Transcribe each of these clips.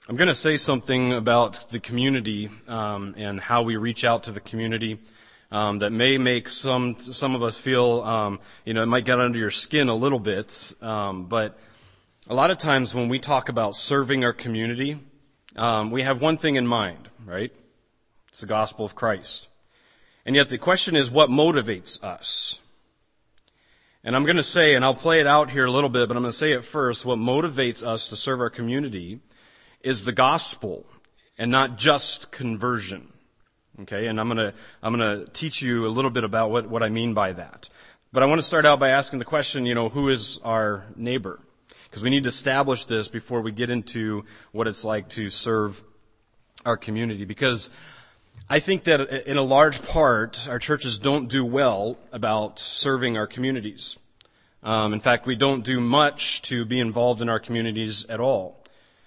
I'm going to say something about the community and how we reach out to the community that may make some of us feel, it might get under your skin a little bit. But a lot of times when we talk about serving our community, we have one thing in mind, right? It's the gospel of Christ. And yet the question is, what motivates us? And I'm going to say, and I'll play it out here a little bit, but I'm going to say it first, what motivates us to serve our community is the gospel and not just conversion. Okay, and I'm going to teach you a little bit about what I mean by that. But I want to start out by asking the question, who is our neighbor? Because we need to establish this before we get into what it's like to serve our community. Because I think that in a large part, our churches don't do well about serving our communities. In fact, we don't do much to be involved in our communities at all.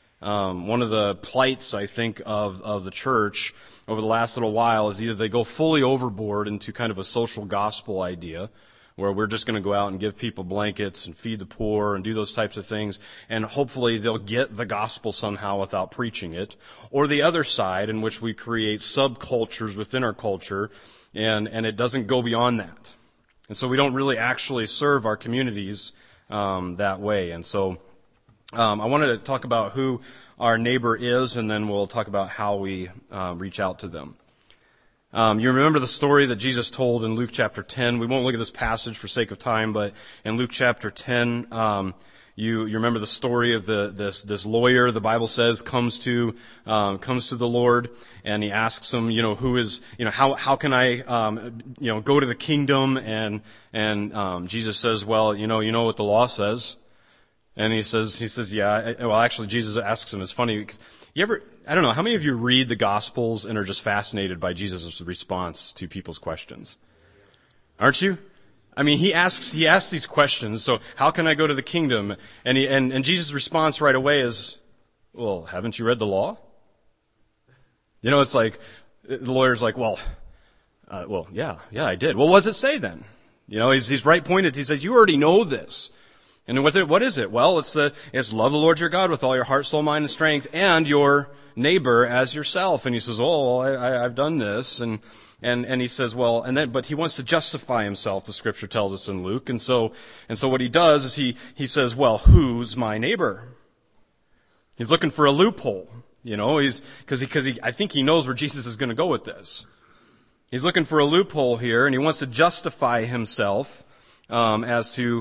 One of the plights, I think, of the church over the last little while is either they go fully overboard into kind of a social gospel idea, where we're just going to go out and give people blankets and feed the poor and do those types of things, and hopefully they'll get the gospel somehow without preaching it. Or the other side, in which we create subcultures within our culture, and it doesn't go beyond that. And so we don't really actually serve our communities that way. And so I wanted to talk about who our neighbor is, and then we'll talk about how we reach out to them. You remember the story that Jesus told in Luke chapter 10. We won't look at this passage for sake of time, but in Luke chapter 10, you remember the story of this lawyer, the Bible says, comes to the Lord, and he asks him, how can I, go to the kingdom? And Jesus says, well, you know what the law says. And he says, yeah. Well, actually, Jesus asks him. It's funny because I don't know, how many of you read the Gospels and are just fascinated by Jesus' response to people's questions? Aren't you? I mean, he asks these questions. So, how can I go to the kingdom? And Jesus' response right away is, well, haven't you read the law? It's like the lawyer's like, well, yeah, I did. Well, what does it say then? He's right pointed. He says, you already know this. And what is it? Well, it's love the Lord your God with all your heart, soul, mind, and strength, and your neighbor as yourself. And he says, oh, I've done this. And he says, well, but he wants to justify himself, the scripture tells us in Luke. And so what he does is he says, well, who's my neighbor? He's looking for a loophole, because I think he knows where Jesus is going to go with this. He's looking for a loophole here, and he wants to justify himself, as to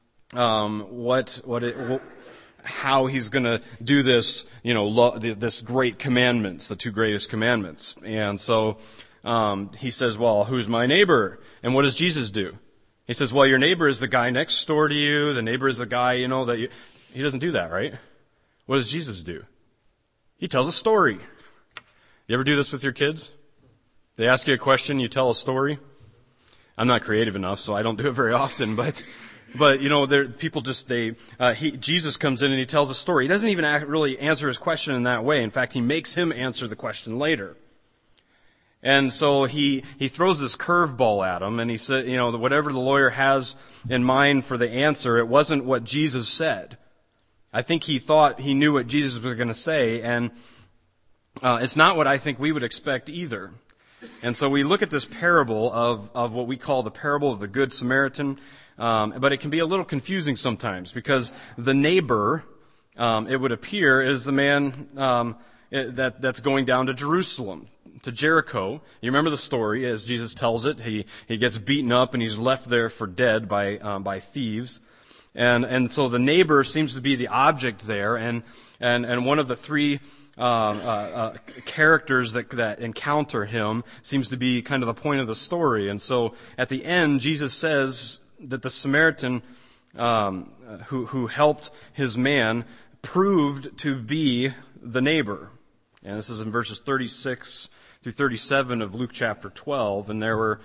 how he's going to do this, this great commandments, the two greatest commandments. And so he says, well, who's my neighbor? And what does Jesus do? He says, well, your neighbor is the guy next door to you. The neighbor is the guy, he doesn't do that, right? What does Jesus do? He tells a story. You ever do this with your kids? They ask you a question, you tell a story. I'm not creative enough, so I don't do it very often, but people Jesus comes in and he tells a story. He doesn't even really answer his question in that way. In fact, he makes him answer the question later. And so he throws this curveball at him, and he said, whatever the lawyer has in mind for the answer, it wasn't what Jesus said. I think he thought he knew what Jesus was going to say, and it's not what I think we would expect either. And so we look at this parable of what we call the parable of the Good Samaritan. But it can be a little confusing sometimes because the neighbor, it would appear, is the man that's going down to Jerusalem, to Jericho. You remember the story as Jesus tells it. He gets beaten up and he's left there for dead by thieves. And so the neighbor seems to be the object there, and one of the three characters that encounter him seems to be kind of the point of the story. And so at the end, Jesus says that the Samaritan who helped his man proved to be the neighbor. And this is in verses 36 through 37 of Luke chapter 12. And there were,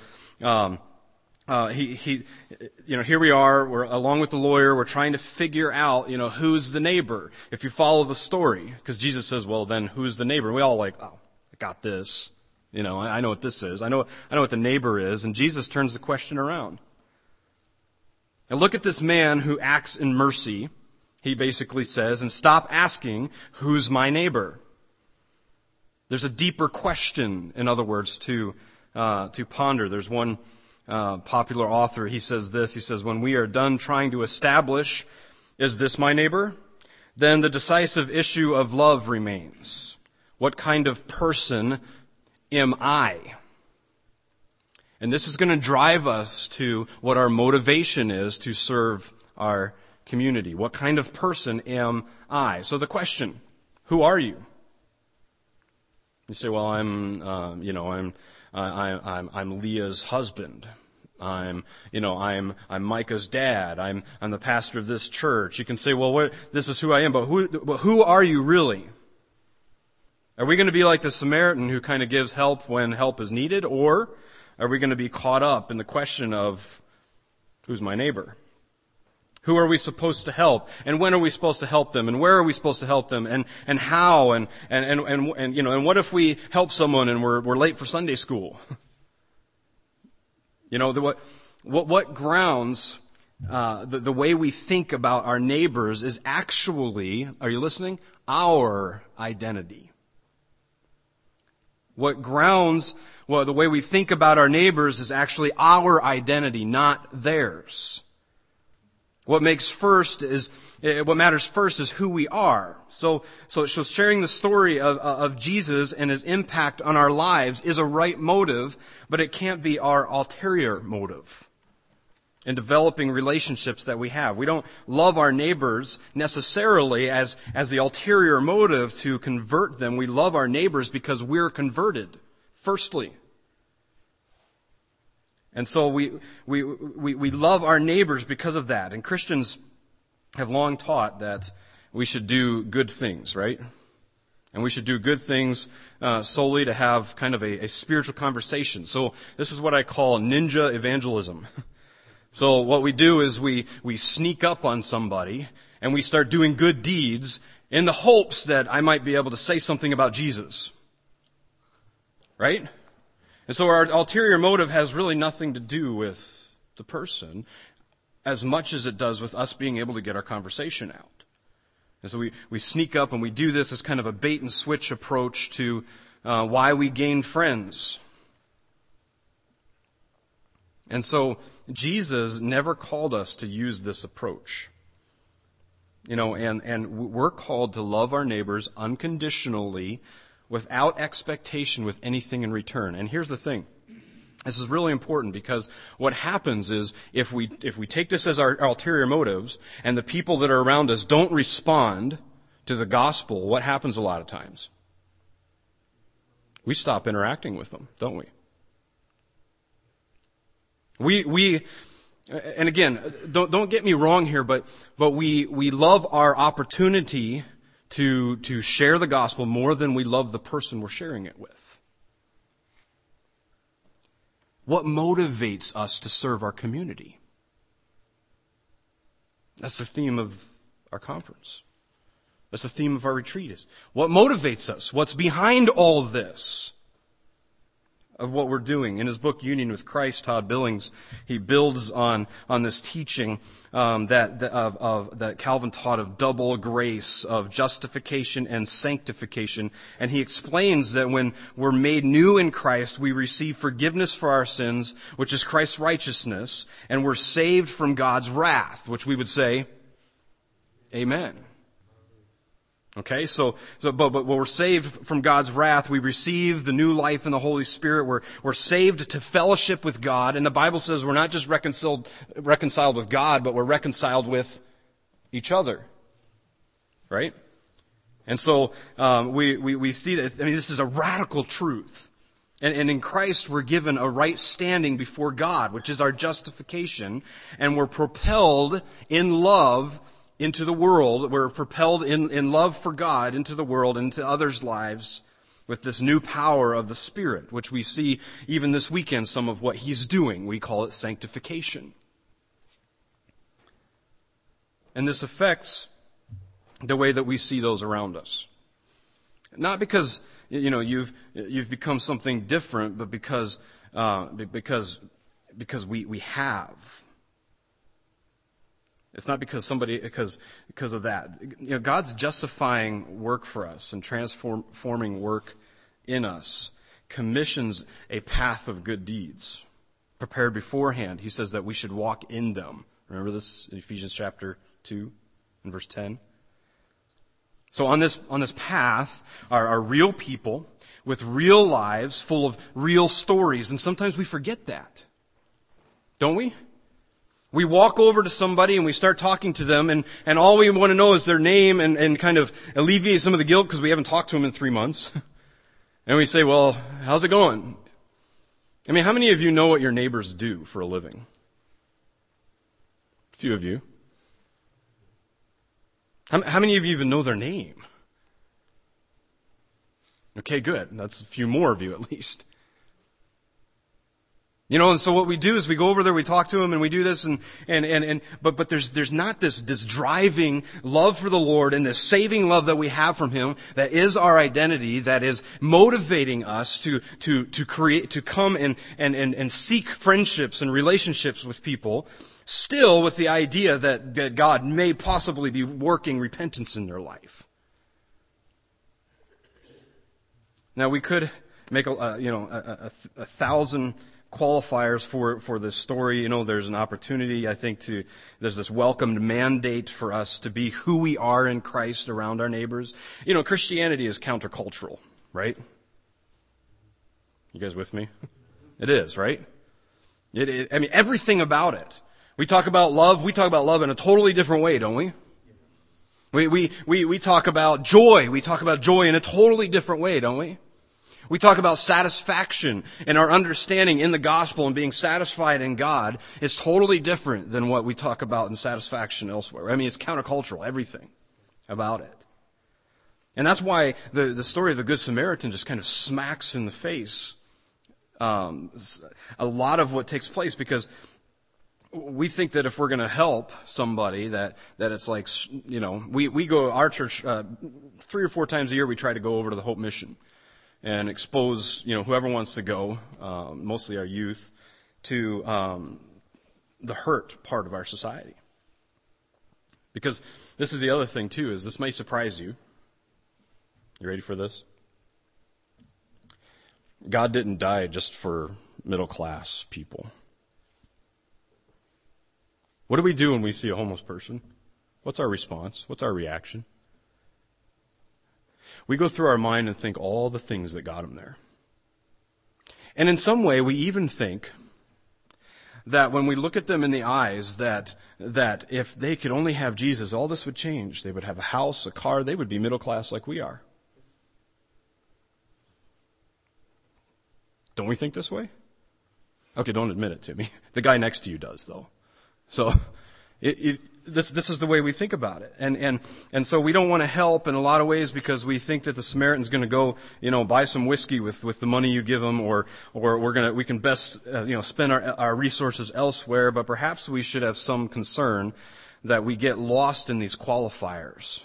here we are, we're along with the lawyer, we're trying to figure out, who's the neighbor. If you follow the story, because Jesus says, well, then who's the neighbor? And we all I got this. I know what this is. I know what the neighbor is. And Jesus turns the question around. Now look at this man who acts in mercy. He basically says, and stop asking, who's my neighbor? There's a deeper question, in other words, to ponder. There's one popular author, he says this, he says, when we are done trying to establish, is this my neighbor? Then the decisive issue of love remains. What kind of person am I? And this is going to drive us to what our motivation is to serve our community. What kind of person am I? So the question, who are you? You say, well, I'm Leah's husband. I'm Micah's dad. I'm the pastor of this church. You can say, well, this is who I am, but who are you really? Are we going to be like the Samaritan who kind of gives help when help is needed, or are we going to be caught up in the question of who's my neighbor? Who are we supposed to help? And when are we supposed to help them? And where are we supposed to help them? And how? And what if we help someone and we're late for Sunday school? What grounds the way we think about our neighbors is actually, are you listening? Our identity. What grounds, the way we think about our neighbors is actually our identity, not theirs. What matters first is who we are. So sharing the story of Jesus and his impact on our lives is a right motive, but it can't be our ulterior motive in developing relationships that we have. We don't love our neighbors necessarily as the ulterior motive to convert them. We love our neighbors because we're converted, firstly. And so we love our neighbors because of that. And Christians have long taught that we should do good things, right? And we should do good things solely to have kind of a spiritual conversation. So this is what I call ninja evangelism. So what we do is we sneak up on somebody and we start doing good deeds in the hopes that I might be able to say something about Jesus. Right? And so our ulterior motive has really nothing to do with the person as much as it does with us being able to get our conversation out. And so we sneak up and we do this as kind of a bait and switch approach to why we gain friends. And so Jesus never called us to use this approach. And we're called to love our neighbors unconditionally, without expectation, with anything in return. And here's the thing. This is really important because what happens is if we take this as our ulterior motives and the people that are around us don't respond to the gospel, what happens a lot of times? We stop interacting with them, don't we? And again, don't get me wrong here, but we love our opportunity to share the gospel more than we love the person we're sharing it with. What motivates us to serve our community? That's the theme of our conference. That's the theme of our retreat. What motivates us? What's behind all of this? Of what we're doing. In his book, Union with Christ, Todd Billings, he builds on this teaching that Calvin taught of double grace, of justification and sanctification. And he explains that when we're made new in Christ, we receive forgiveness for our sins, which is Christ's righteousness, and we're saved from God's wrath, which we would say, Amen. Okay, but when we're saved from God's wrath, we receive the new life in the Holy Spirit. We're saved to fellowship with God, and the Bible says we're not just reconciled with God, but we're reconciled with each other. Right? And so we see that. I mean, this is a radical truth. And in Christ, we're given a right standing before God, which is our justification, and we're propelled in love into the world. We're propelled in love for God into the world, into others' lives with this new power of the Spirit, which we see even this weekend some of what He's doing. We call it sanctification. And this affects the way that we see those around us. Not because, you've become something different, but because we have. It's not because of that. You know, God's justifying work for us and transforming work in us commissions a path of good deeds prepared beforehand. He says that we should walk in them. Remember this in Ephesians chapter 2 and verse 10? So on this path are real people with real lives full of real stories, and sometimes we forget that. Don't we? We walk over to somebody and we start talking to them, and all we want to know is their name and kind of alleviate some of the guilt because we haven't talked to them in 3 months. And we say, well, how's it going? I mean, how many of you know what your neighbors do for a living? A few of you. How many of you even know their name? Okay, good. That's a few more of you at least. You know, and so what we do is we go over there, we talk to them, and we do this, but there's not this driving love for the Lord and this saving love that we have from Him that is our identity, that is motivating us to come and seek friendships and relationships with people, still with the idea that God may possibly be working repentance in their life. Now we could make a thousand qualifiers for this story. You know, there's an opportunity, I think, there's this welcomed mandate for us to be who we are in Christ around our neighbors. You know, Christianity is countercultural, right? You guys with me? It is, right? I mean, everything about it. We talk about love in a totally different way, don't we? We talk about joy. We talk about joy in a totally different way, don't we? We talk about satisfaction, and our understanding in the gospel and being satisfied in God is totally different than what we talk about in satisfaction elsewhere. I mean, it's countercultural, everything about it. And that's why the story of the Good Samaritan just kind of smacks in the face a lot of what takes place, because we think that if we're going to help somebody, that it's like, you know, we go, our church, 3 or 4 times a year we try to go over to the Hope Mission and expose, you know, whoever wants to go, mostly our youth, to the hurt part of our society. Because this is the other thing too, is this may surprise you. You ready for this? God didn't die just for middle class people. What do we do when we see a homeless person? What's our response? What's our reaction? We go through our mind and think all the things that got him there. And in some way, we even think that when we look at them in the eyes, that if they could only have Jesus, all this would change. They would have a house, a car, they would be middle class like we are. Don't we think this way? Okay, don't admit it to me. The guy next to you does, though. So this is the way we think about it. And so we don't want to help in a lot of ways because we think that the Samaritan's going to go, you know, buy some whiskey with the money you give him, or we can best, spend our resources elsewhere, but perhaps we should have some concern that we get lost in these qualifiers.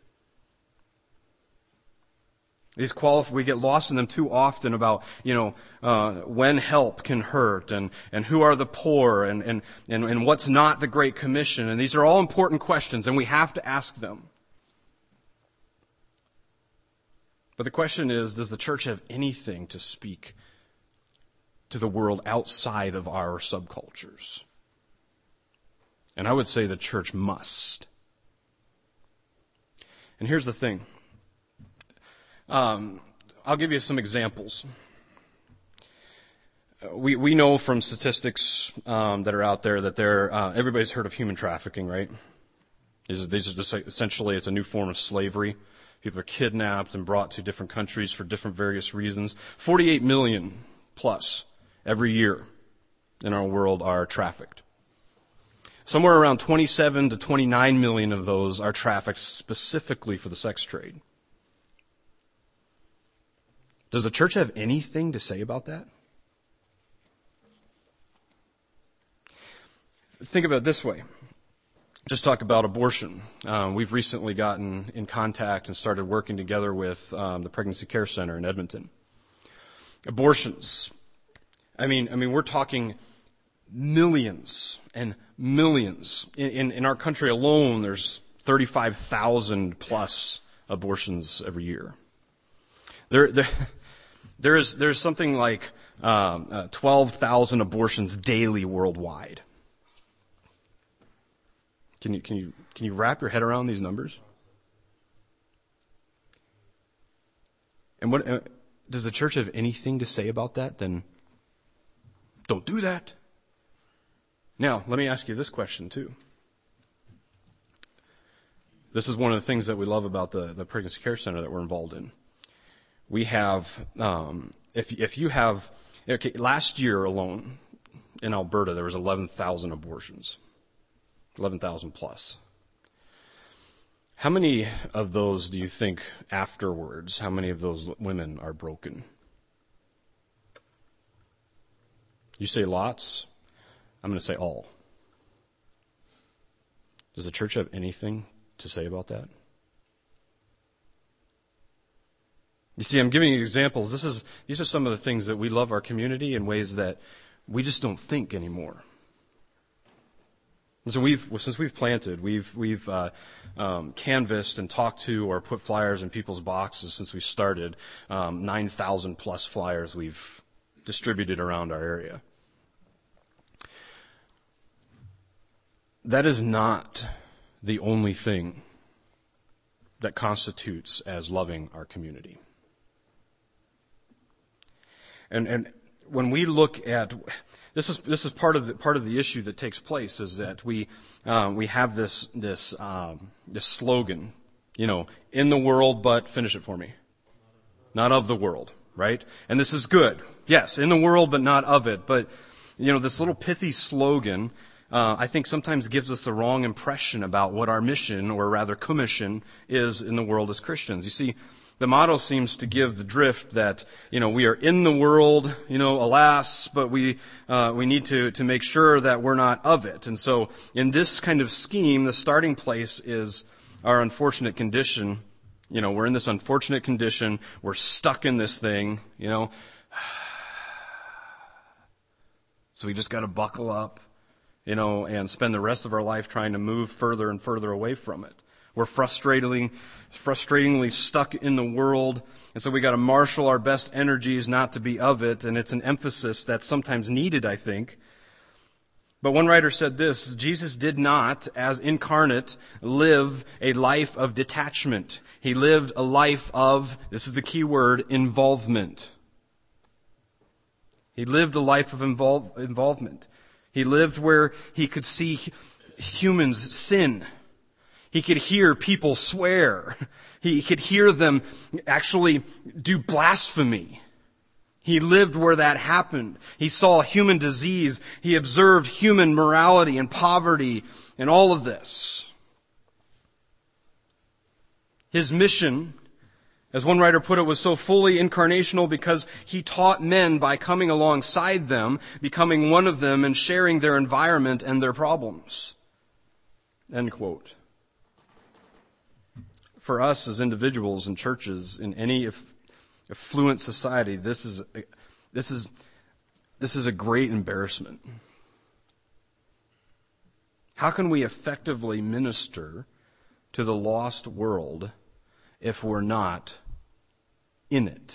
We get lost in them too often about, when help can hurt and who are the poor and what's not the Great Commission. And these are all important questions and we have to ask them. But the question is, does the church have anything to speak to the world outside of our subcultures? And I would say the church must. And here's the thing. I'll give you some examples. We know from statistics that are out there that everybody's heard of human trafficking, right? Essentially, it's a new form of slavery. People are kidnapped and brought to different countries for different various reasons. 48 million plus every year in our world are trafficked. Somewhere around 27 to 29 million of those are trafficked specifically for the sex trade. Does the church have anything to say about that? Think about it this way. Just talk about abortion. We've recently gotten in contact and started working together with the Pregnancy Care Center in Edmonton. Abortions. I mean, we're talking millions and Millions. In our country alone, there's 35,000 plus abortions every year. There's something like 12,000 abortions daily worldwide. Can you wrap your head around these numbers? And what does the church have anything to say about that? Then don't do that. Now, let me ask you this question too. This is one of the things that we love about the Pregnancy Care Center that we're involved in. We have, if you have, okay, last year alone in Alberta there was 11,000 abortions, 11,000 plus. How many of those do you think afterwards, how many of those women are broken? You say lots? I'm going to say all. Does the church have anything to say about that? You see, I'm giving you examples. These are some of the things that we love our community in ways that we just don't think anymore. And so since we've planted, we've canvassed and talked to or put flyers in people's boxes since we started. 9,000 plus flyers we've distributed around our area. That is not the only thing that constitutes as loving our community. And when we look at this is part of the issue that takes place is that we have this slogan, in the world, but finish it for me, not of the world, right? And this is good, yes, in the world, but not of it. But this little pithy slogan, I think sometimes gives us the wrong impression about what our mission, or rather commission, is in the world as Christians. You see, the motto seems to give the drift that, we are in the world, alas, but we need to make sure that we're not of it. And so in this kind of scheme, the starting place is our unfortunate condition. We're in this unfortunate condition. We're stuck in this thing, So we just got to buckle up, and spend the rest of our life trying to move further and further away from it. We're frustratingly stuck in the world, and so we got to marshal our best energies not to be of it, and it's an emphasis that's sometimes needed, I think. But one writer said this: Jesus did not, as incarnate, live a life of detachment. He lived a life of, this is the key word, involvement. He lived a life of involvement. He lived where he could see humans sin. He could hear people swear. He could hear them actually do blasphemy. He lived where that happened. He saw human disease. He observed human morality and poverty and all of this. His mission, as one writer put it, was so fully incarnational because he taught men by coming alongside them, becoming one of them, and sharing their environment and their problems. End quote. For us as individuals and churches in any affluent society, this is a great embarrassment. How can we effectively minister to the lost world if we're not in it?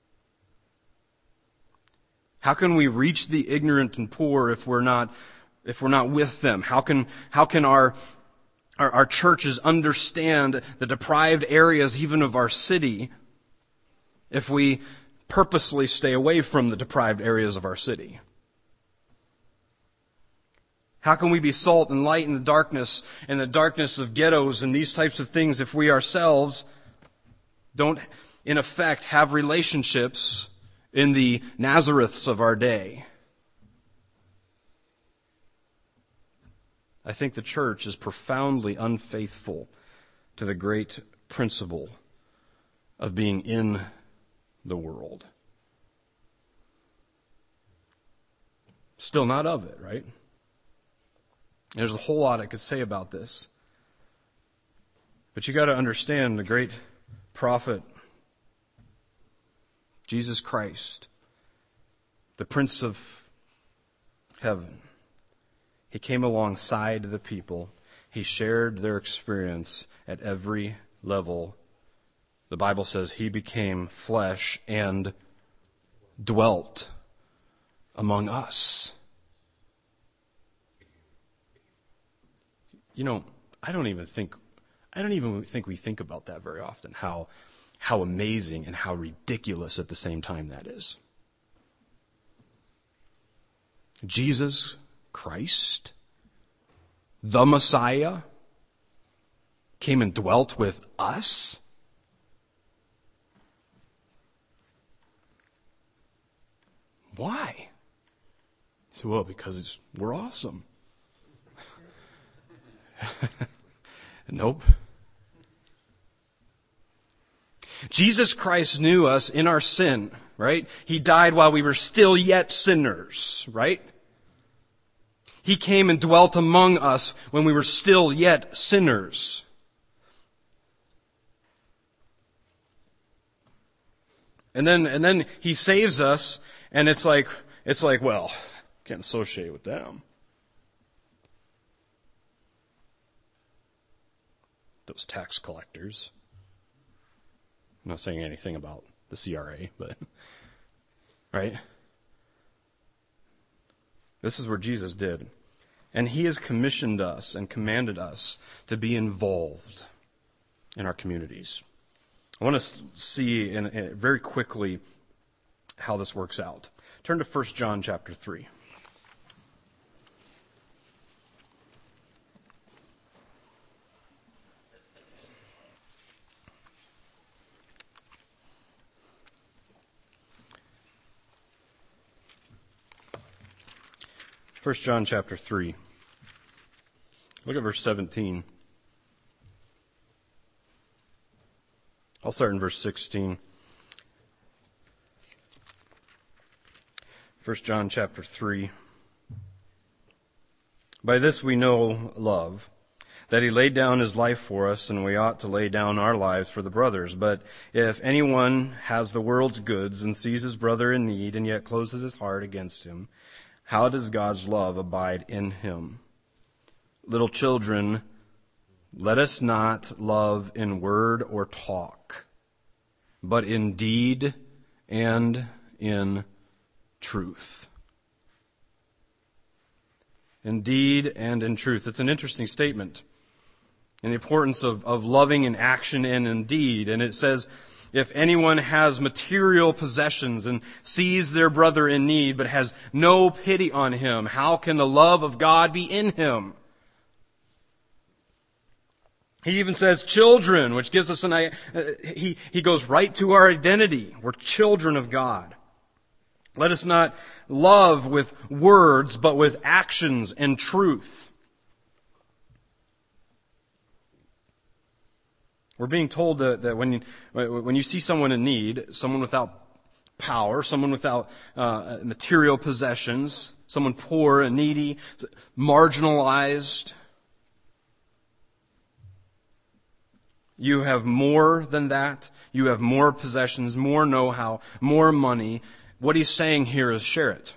How can we reach the ignorant and poor if we're not with them? How can our churches understand the deprived areas even of our city if we purposely stay away from the deprived areas of our city? How can we be salt and light in the darkness of ghettos and these types of things if we ourselves don't, in effect, have relationships in the Nazareths of our day? I think the church is profoundly unfaithful to the great principle of being in the world. Still not of it, right? There's a whole lot I could say about this. But you got to understand the great prophet, Jesus Christ, the Prince of Heaven. He came alongside the people. He shared their experience at every level. The Bible says he became flesh and dwelt among us. You know, I don't even think we think about that very often, how amazing and how ridiculous at the same time that is. Jesus Christ, the Messiah, came and dwelt with us. Why? So, well, because we're awesome. Nope. Jesus Christ knew us in our sin, right? He died while we were still yet sinners, right? He came and dwelt among us when we were still yet sinners. And then he saves us, and it's like, well, can't associate with them. Those tax collectors. I'm not saying anything about the CRA, but, right? This is what Jesus did. And he has commissioned us and commanded us to be involved in our communities. I want to see very quickly how this works out. Turn to 1 John chapter 3. First John chapter 3. Look at verse 17. I'll start in verse 16. 1 John chapter 3. By this we know love, that he laid down his life for us, and we ought to lay down our lives for the brothers. But if anyone has the world's goods and sees his brother in need and yet closes his heart against him, how does God's love abide in him? Little children, let us not love in word or talk, but in deed and in truth. In deed and in truth. It's an interesting statement. And the importance of loving in action and in deed. And it says, if anyone has material possessions and sees their brother in need but has no pity on him, how can the love of God be in him? He even says children, which gives us he goes right to our identity. We're children of God. Let us not love with words, but with actions and truth. We're being told that when you see someone in need, someone without power, someone without material possessions, someone poor and needy, marginalized, you have more than that. You have more possessions, more know-how, more money. What he's saying here is share it.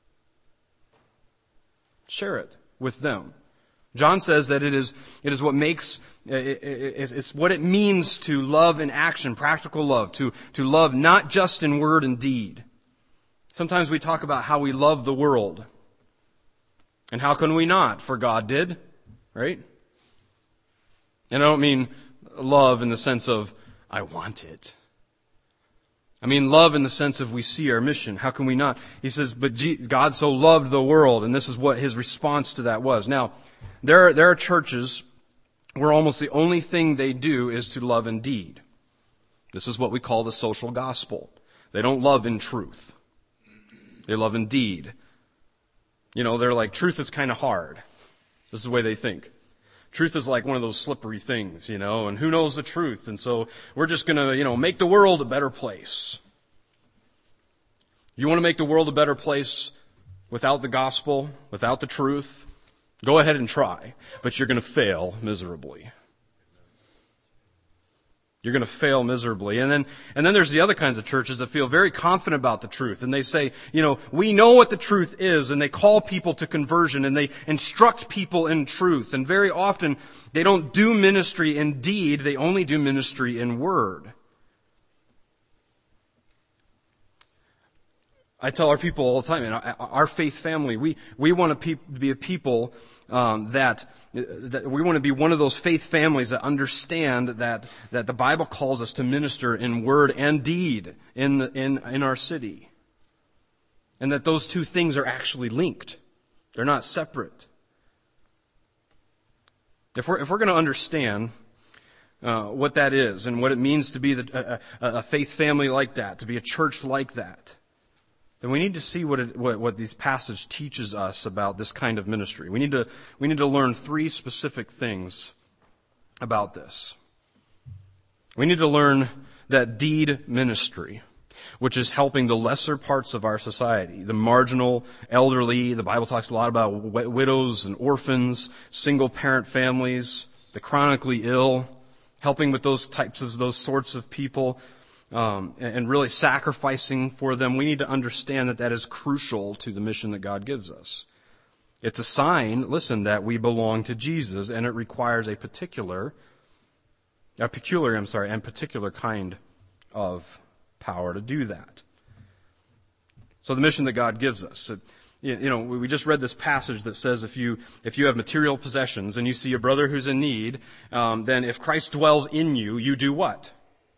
Share it with them. John says that it is what makes, it's what it means to love in action, practical love, to love not just in word and deed. Sometimes we talk about how we love the world. And how can we not? For God did, right? And I don't mean love in the sense of, I want it. I mean love in the sense of we see our mission. How can we not? He says, but God so loved the world, and this is what his response to that was. Now, there are churches where almost the only thing they do is to love in deed. This is what we call the social gospel. They don't love in truth. They love in deed. You know, they're like, truth is kind of hard. This is the way they think. Truth is like one of those slippery things, and who knows the truth? And so we're just going to, make the world a better place. You want to make the world a better place without the gospel, without the truth? Go ahead and try, but you're going to fail miserably. You're going to fail miserably. And then there's the other kinds of churches that feel very confident about the truth. And they say, we know what the truth is. And they call people to conversion and they instruct people in truth. And very often they don't do ministry in deed. They only do ministry in word. I tell our people all the time, our faith family, we want to be a people that we want to be one of those faith families that understand that the Bible calls us to minister in word and deed in our city, and that those two things are actually linked; they're not separate. If we're going to understand what that is and what it means to be a faith family like that, to be a church like that, then we need to see what this passage teaches us about this kind of ministry. We need to learn three specific things about this. We need to learn that deed ministry, which is helping the lesser parts of our society, the marginal, elderly. The Bible talks a lot about widows and orphans, single parent families, the chronically ill, helping with those sorts of people. And really sacrificing for them. We need to understand that is crucial to the mission that God gives us. It's a sign, that we belong to Jesus, and it requires a particular kind of power to do that. So the mission that God gives us. We just read this passage that says if you have material possessions and you see a brother who's in need, then if Christ dwells in you, you do what?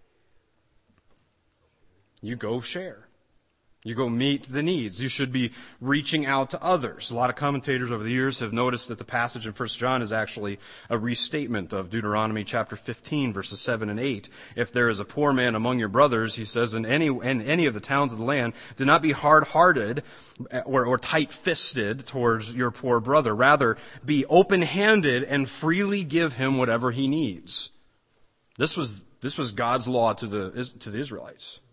You go share. You go meet the needs. You should be reaching out to others. A lot of commentators over the years have noticed that the passage in 1 John is actually a restatement of Deuteronomy chapter 15, verses 7 and 8. If there is a poor man among your brothers, he says, in any of the towns of the land, do not be hard-hearted or tight-fisted towards your poor brother. Rather, be open-handed and freely give him whatever he needs. This was God's law to the Israelites.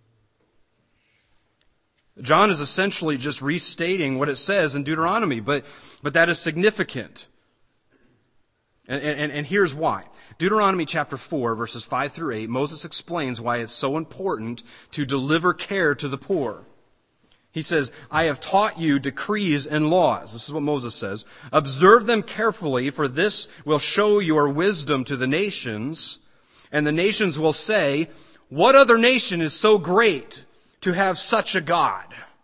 John is essentially just restating what it says in Deuteronomy, but that is significant. And here's why. Deuteronomy chapter 4, verses 5 through 8, Moses explains why it's so important to deliver care to the poor. He says, I have taught you decrees and laws. This is what Moses says. Observe them carefully, for this will show your wisdom to the nations, and the nations will say, what other nation is so great to have such a God?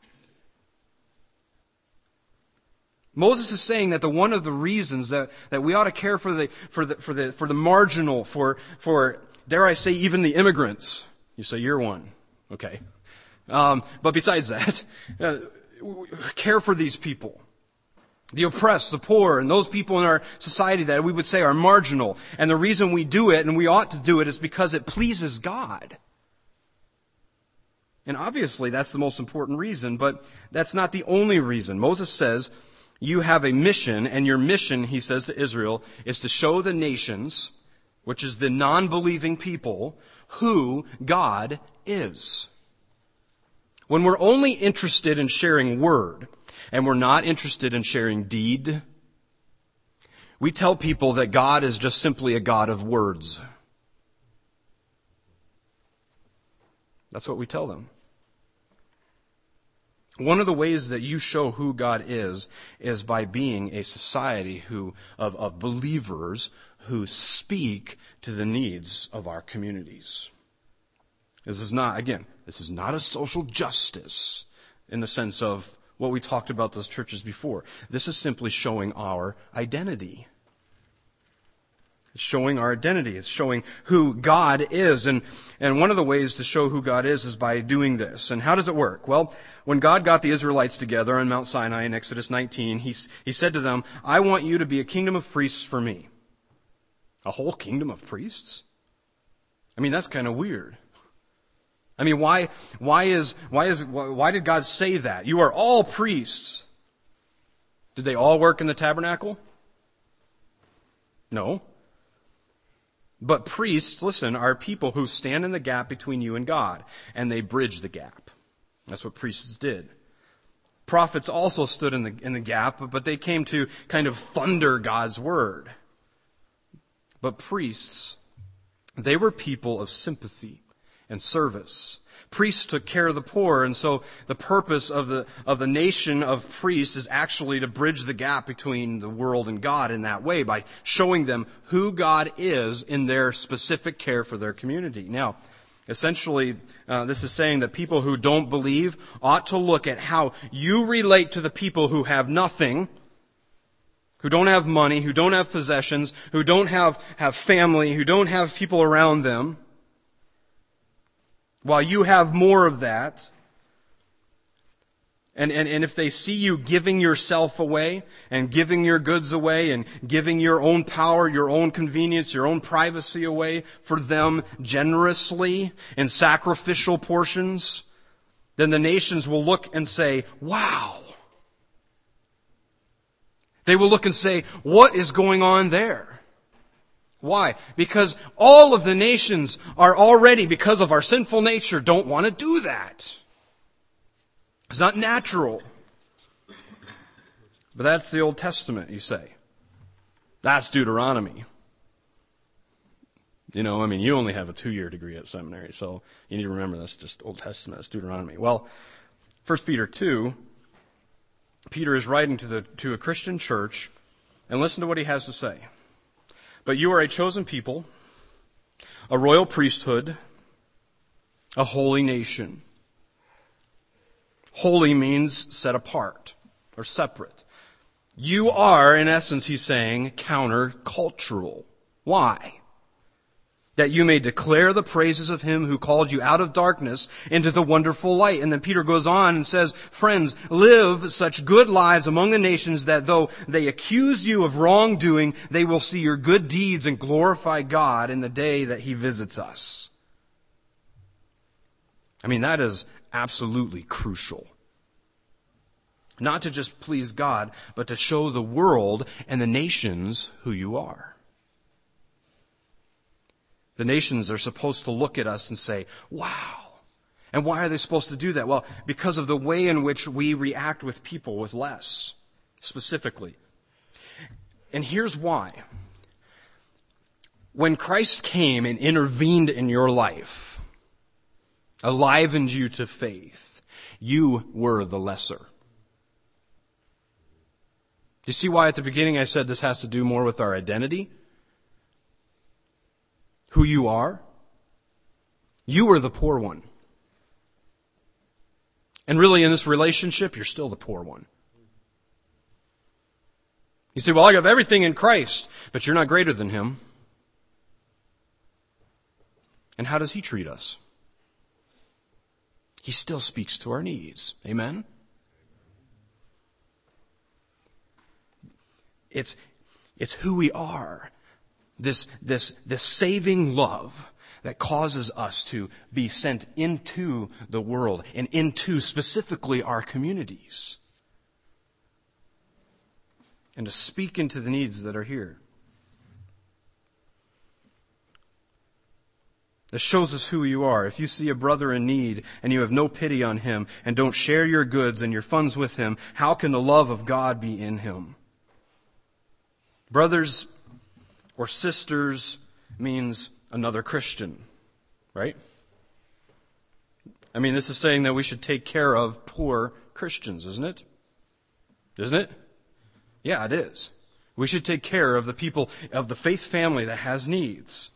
Moses is saying that one of the reasons that we ought to care for the marginal, for dare I say even the immigrants. You say you're one, okay? But besides that, care for these people, the oppressed, the poor, and those people in our society that we would say are marginal. And the reason we do it, and we ought to do it, is because it pleases God. And obviously that's the most important reason, but that's not the only reason. Moses says, you have a mission, and your mission, he says to Israel, is to show the nations, which is the non-believing people, who God is. When we're only interested in sharing word, and we're not interested in sharing deed, we tell people that God is just simply a God of words. That's what we tell them. One of the ways that you show who God is by being a society of believers who speak to the needs of our communities. This is not a social justice in the sense of what we talked about those churches before. This is simply showing our identity. It's showing our identity. It's showing who God is. And one of the ways to show who God is by doing this. And how does it work? Well, when God got the Israelites together on Mount Sinai in Exodus 19, he said to them, I want you to be a kingdom of priests for me. A whole kingdom of priests? I mean, that's kind of weird. I mean, why did God say that? You are all priests. Did they all work in the tabernacle? No. But priests, listen, are people who stand in the gap between you and God, and they bridge the gap. That's what priests did. Prophets also stood in the gap, but they came to kind of thunder God's word. But priests They were people of sympathy and service. Priests took care of the poor, and so the purpose of the nation of priests is actually to bridge the gap between the world and God in that way by showing them who God is in their specific care for their community. Now, essentially, this is saying that people who don't believe ought to look at how you relate to the people who have nothing, who don't have money, who don't have possessions, who don't have family, who don't have people around them, while you have more of that. And if they see you giving yourself away and giving your goods away and giving your own power, your own convenience, your own privacy away for them generously in sacrificial portions, then the nations will look and say, wow. They will look and say, what is going on there? Why? Because all of the nations are already, because of our sinful nature, don't want to do that. It's not natural. But that's the Old Testament, you say. That's Deuteronomy. You only have a 2-year degree at seminary, so you need to remember that's just Old Testament, it's Deuteronomy. Well, 1 Peter 2, Peter is writing to a Christian church, and listen to what he has to say. But you are a chosen people, a royal priesthood, a holy nation. Holy means set apart or separate. You are, in essence, he's saying, counter-cultural. Why? That you may declare the praises of him who called you out of darkness into the wonderful light. And then Peter goes on and says, friends, live such good lives among the nations that though they accuse you of wrongdoing, they will see your good deeds and glorify God in the day that he visits us. That is absolutely crucial. Not to just please God, but to show the world and the nations who you are. The nations are supposed to look at us and say, wow. And why are they supposed to do that? Well, because of the way in which we react with people with less, specifically. And here's why. When Christ came and intervened in your life, enlivened you to faith, you were the lesser. You see why at the beginning I said this has to do more with our identity? Who you are? You are the poor one. And really in this relationship, you're still the poor one. You say, well, I have everything in Christ, but you're not greater than him. And how does he treat us? He still speaks to our needs. Amen? It's who we are. This saving love that causes us to be sent into the world and into specifically our communities. And to speak into the needs that are here. This shows us who you are. If you see a brother in need and you have no pity on him and don't share your goods and your funds with him, how can the love of God be in him? Brothers or sisters means another Christian, right? This is saying that we should take care of poor Christians, isn't it? Isn't it? Yeah, it is. We should take care of the people of the faith family that has needs.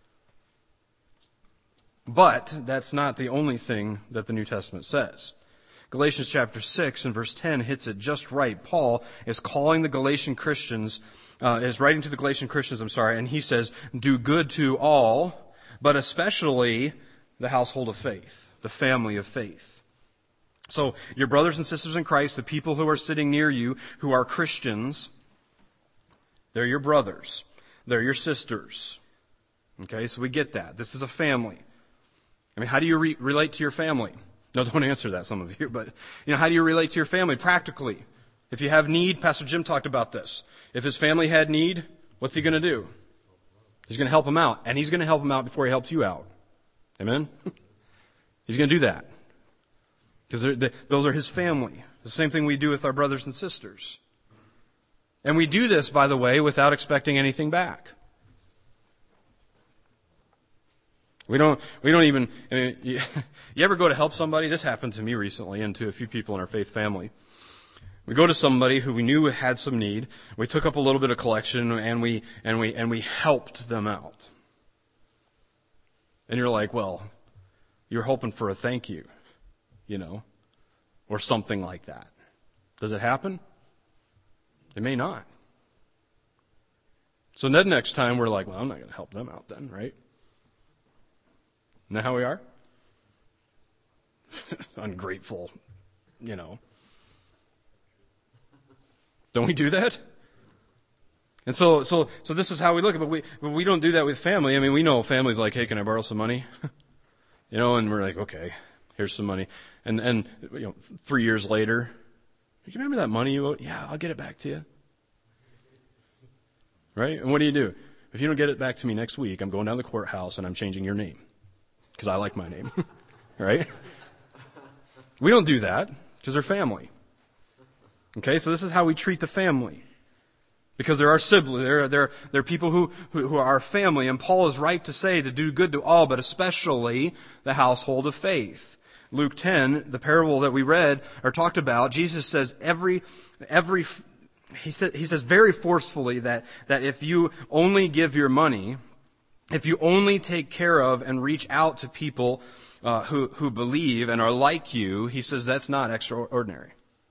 But that's not the only thing that the New Testament says. Galatians chapter 6 and verse 10 hits it just right. Paul is calling the Galatian Christians, is writing to the Galatian Christians, and he says, do good to all, but especially the household of faith, the family of faith. So your brothers and sisters in Christ, the people who are sitting near you who are Christians, they're your brothers. They're your sisters. Okay, so we get that. This is a family. How do you relate to your family? No, don't answer that, some of you, but how do you relate to your family practically? If you have need, Pastor Jim talked about this. If his family had need, what's he going to do? He's going to help them out, and he's going to help them out before he helps you out. Amen? He's going to do that. Because those are his family. The same thing we do with our brothers and sisters. And we do this, by the way, without expecting anything back. We don't even, you ever go to help somebody? This happened to me recently and to a few people in our faith family. We go to somebody who we knew had some need. We took up a little bit of collection and we helped them out. And you're like, well, you're hoping for a thank you, or something like that. Does it happen? It may not. So then next time we're like, well, I'm not going to help them out then, right? Isn't that how we are? Ungrateful, Don't we do that? And so this is how we look at it, but we don't do that with family. I mean, we know families like, hey, can I borrow some money? And we're like, okay, here's some money. And 3 years later, you remember that money you owed? Yeah, I'll get it back to you. Right? And what do? If you don't get it back to me next week, I'm going down to the courthouse and I'm changing your name. Because I like my name. Right? We don't do that because they're family. Okay, so this is how we treat the family. Because there are siblings, there are people who are family, and Paul is right to say to do good to all, but especially the household of faith. Luke 10, the parable that we read or talked about, Jesus says he says very forcefully that if you only give your money, if you only take care of and reach out to people who believe and are like you, he says that's not extraordinary.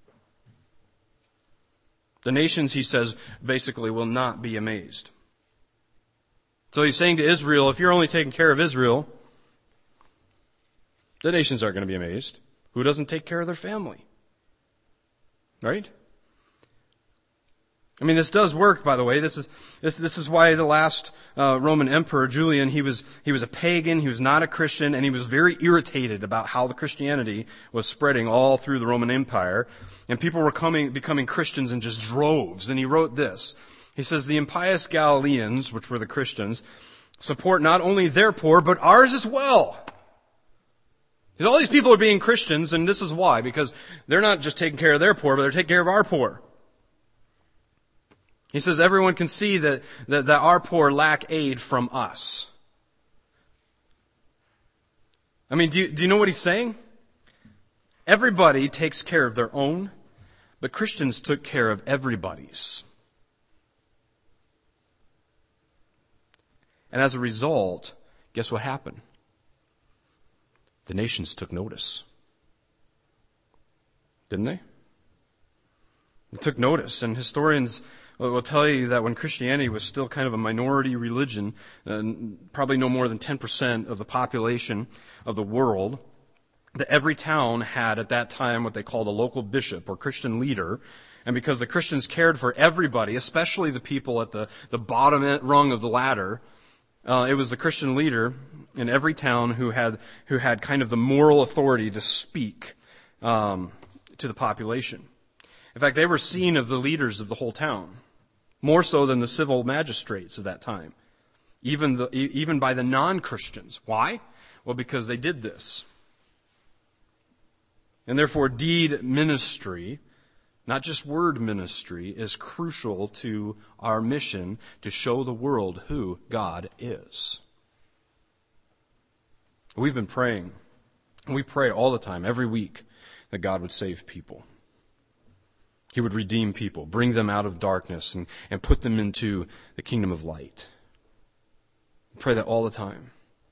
The nations, he says, basically will not be amazed. So he's saying to Israel, if you're only taking care of Israel, the nations aren't going to be amazed. Who doesn't take care of their family? Right? I mean, this does work, by the way. This is why the last Roman emperor, Julian, he was a pagan, he was not a Christian, and he was very irritated about how the Christianity was spreading all through the Roman Empire, and people were becoming Christians in just droves. And he wrote this. He says, the impious Galileans, which were the Christians, support not only their poor, but ours as well. Because all these people are being Christians, and this is why, because they're not just taking care of their poor, but they're taking care of our poor. He says everyone can see that our poor lack aid from us. I mean, do you know what he's saying? Everybody takes care of their own, but Christians took care of everybody's. And as a result, guess what happened? The nations took notice. Didn't they? They took notice, and historians will tell you that when Christianity was still kind of a minority religion, probably no more than 10% of the population of the world, that every town had at that time what they called a local bishop or Christian leader. And because the Christians cared for everybody, especially the people at the bottom rung of the ladder, it was the Christian leader in every town who had kind of the moral authority to speak to the population. In fact, they were seen of the leaders of the whole town, more so than the civil magistrates of that time, even by the non-Christians. Why? Well, because they did this. And therefore, deed ministry, not just word ministry, is crucial to our mission to show the world who God is. We've been praying. We pray all the time, every week, that God would save people. He would redeem people, bring them out of darkness, and put them into the kingdom of light. We pray that all the time.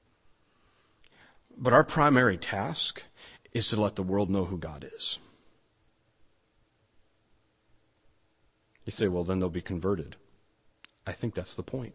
But our primary task is to let the world know who God is. You say, well, then they'll be converted. I think that's the point.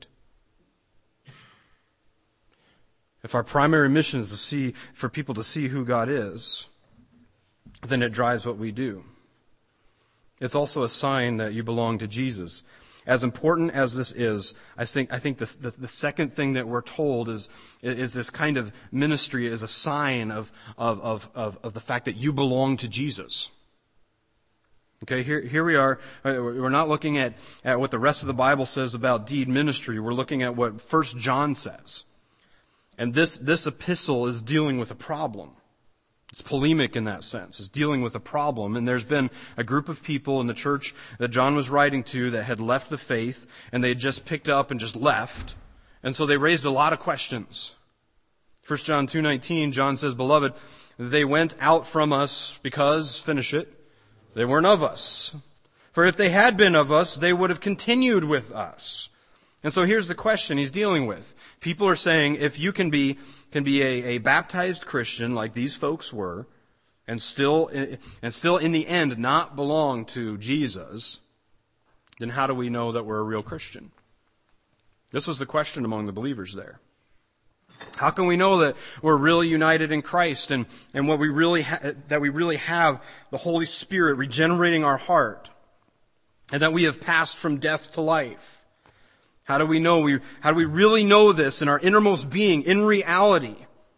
If our primary mission is for people to see who God is, then it drives what we do. It's also a sign that you belong to Jesus. As important as this is, I think the second thing that we're told is this kind of ministry is a sign of the fact that you belong to Jesus. Okay, here we are. We're not looking at what the rest of the Bible says about deed ministry. We're looking at what 1 John says. And this epistle is dealing with a problem. It's polemic in that sense. It's dealing with a problem. And there's been a group of people in the church that John was writing to that had left the faith, and they had just picked up and just left. And so they raised a lot of questions. 1 John 2:19, John says, "Beloved, they went out from us because," finish it, "they weren't of us. For if they had been of us, they would have continued with us." And so here's the question he's dealing with. People are saying, if you can be a baptized Christian like these folks were, and still in the end not belong to Jesus, then how do we know that we're a real Christian? This was the question among the believers there. How can we know that we're really united in Christ and what we really that we really have the Holy Spirit regenerating our heart, and that we have passed from death to life? How do we know? How do we really know this in our innermost being, in reality,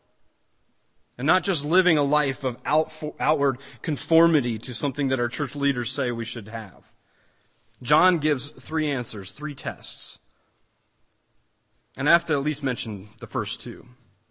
and not just living a life of outward conformity to something that our church leaders say we should have? John gives 3 answers, 3 tests. And I have to at least mention the first 2.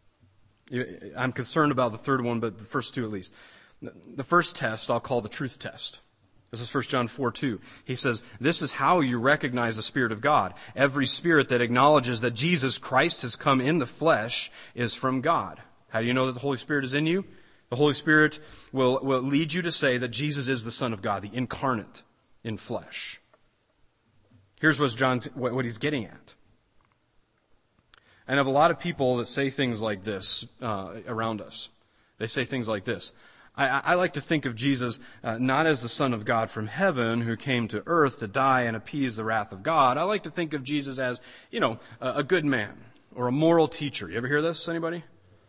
I'm concerned about the third one, but the first 2 at least. The first test I'll call the truth test. This is 1 John 4:2. He says, "This is how you recognize the Spirit of God. Every spirit that acknowledges that Jesus Christ has come in the flesh is from God." How do you know that the Holy Spirit is in you? The Holy Spirit will lead you to say that Jesus is the Son of God, the incarnate in flesh. Here's what he's getting at. And I have a lot of people that say things like this around us. They say things like this. I like to think of Jesus not as the Son of God from heaven who came to earth to die and appease the wrath of God. I like to think of Jesus as, a good man or a moral teacher. You ever hear this, anybody?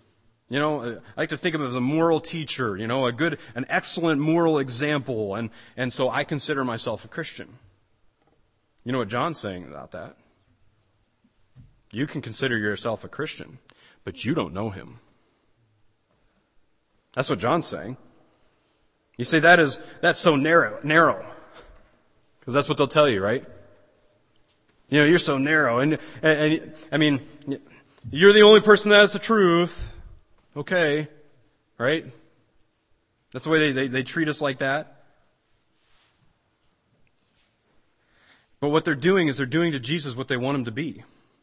I like to think of him as a moral teacher, an excellent moral example, and so I consider myself a Christian. You know what John's saying about that? You can consider yourself a Christian, but you don't know him. That's what John's saying. You say that's so narrow. Because that's what they'll tell you, right? You're so narrow. And I mean, you're the only person that has the truth. Okay. Right? That's the way they treat us like that. But what they're doing is they're doing to Jesus what they want him to be.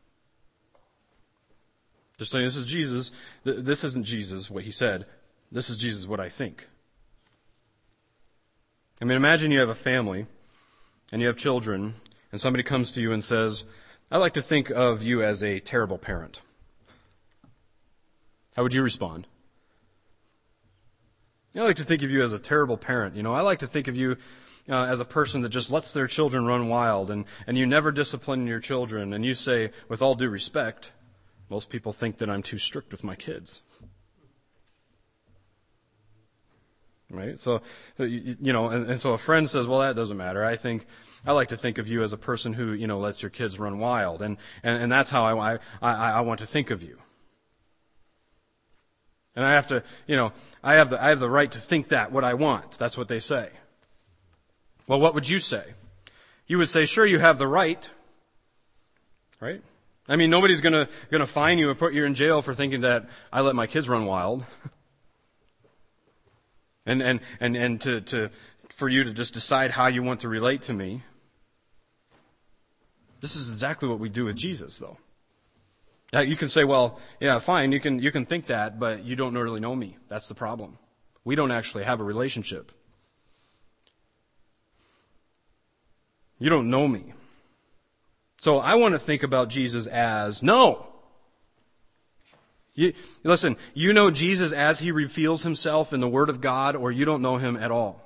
They're saying, this is Jesus. This isn't Jesus, what he said. This is Jesus, what I think. I mean, imagine you have a family, and you have children, and somebody comes to you and says, "I like to think of you as a terrible parent." How would you respond? "I like to think of you as a terrible parent. I like to think of you as a person that just lets their children run wild, and you never discipline your children." And you say, "With all due respect, most people think that I'm too strict with my kids." Right? So, and so a friend says, "Well, that doesn't matter. I like to think of you as a person who, lets your kids run wild. And that's how I want to think of you. And I have to, I have the right to think what I want." That's what they say. Well, what would you say? You would say, sure, you have the right. Right? I mean, nobody's gonna fine you or put you in jail for thinking that I let my kids run wild. And for you to just decide how you want to relate to me. This is exactly what we do with Jesus, though. Now, you can say, well, yeah, fine, you can think that, but you don't really know me. That's the problem. We don't actually have a relationship. You don't know me. So I want to think about Jesus as, no. Listen, you know Jesus as he reveals himself in the Word of God, or you don't know him at all.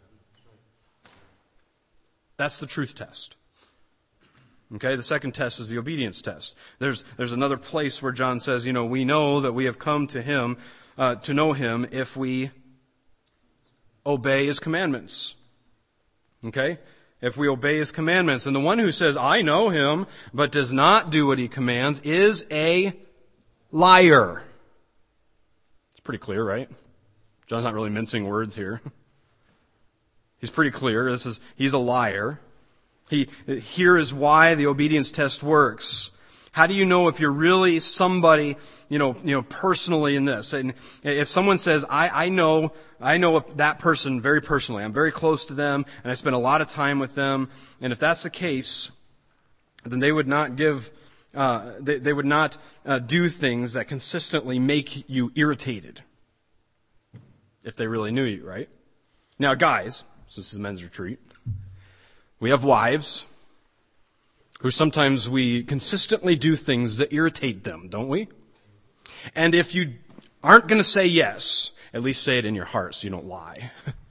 That's the truth test. Okay, the second test is the obedience test. There's another place where John says, we know that we have come to him, to know him if we obey his commandments. Okay? If we obey his commandments. And the one who says, "I know him," but does not do what he commands is a liar. It's pretty clear, right? John's not really mincing words here. He's pretty clear. He's a liar. Here is why the obedience test works. How do you know if you're really somebody, personally in this? And if someone says, I know that person very personally, I'm very close to them, and I spend a lot of time with them, and if that's the case, then they would not give they would not do things that consistently make you irritated if they really knew you, right? Now, guys, so this is a men's retreat, we have wives who sometimes we consistently do things that irritate them, don't we? And if you aren't going to say yes, at least say it in your heart so you don't lie.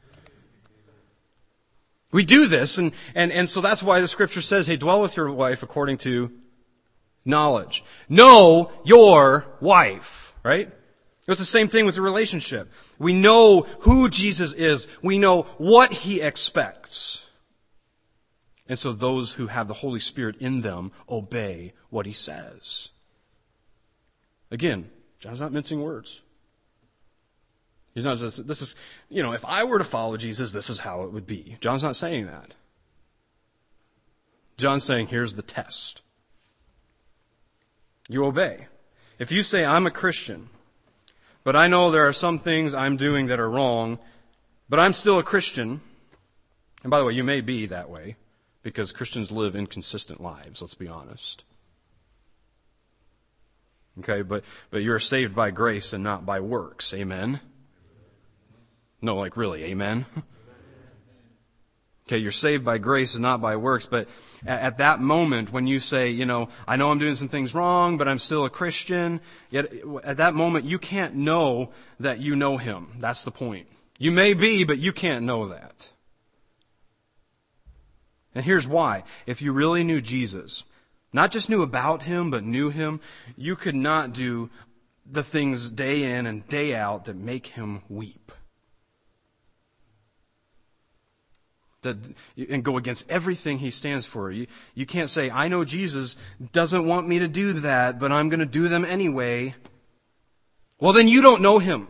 We do this, and so that's why the scripture says, hey, dwell with your wife according to knowledge. Know your wife, right? It's the same thing with the relationship. We know who Jesus is. We know what He expects. And so those who have the Holy Spirit in them obey what He says. Again, John's not mincing words. He's not just, this is, if I were to follow Jesus, this is how it would be. John's not saying that. John's saying, here's the test. You obey. If you say, I'm a Christian, but I know there are some things I'm doing that are wrong, but I'm still a Christian, and by the way, you may be that way, because Christians live inconsistent lives, let's be honest. Okay, but you're saved by grace and not by works. Amen? No, like really, amen? Okay, you're saved by grace and not by works, but at that moment when you say, I know I'm doing some things wrong, but I'm still a Christian, yet at that moment you can't know that you know Him. That's the point. You may be, but you can't know that. And here's why. If you really knew Jesus, not just knew about Him, but knew Him, you could not do the things day in and day out that make Him weep. And go against everything He stands for. You can't say, I know Jesus doesn't want me to do that, but I'm going to do them anyway. Well, then you don't know Him.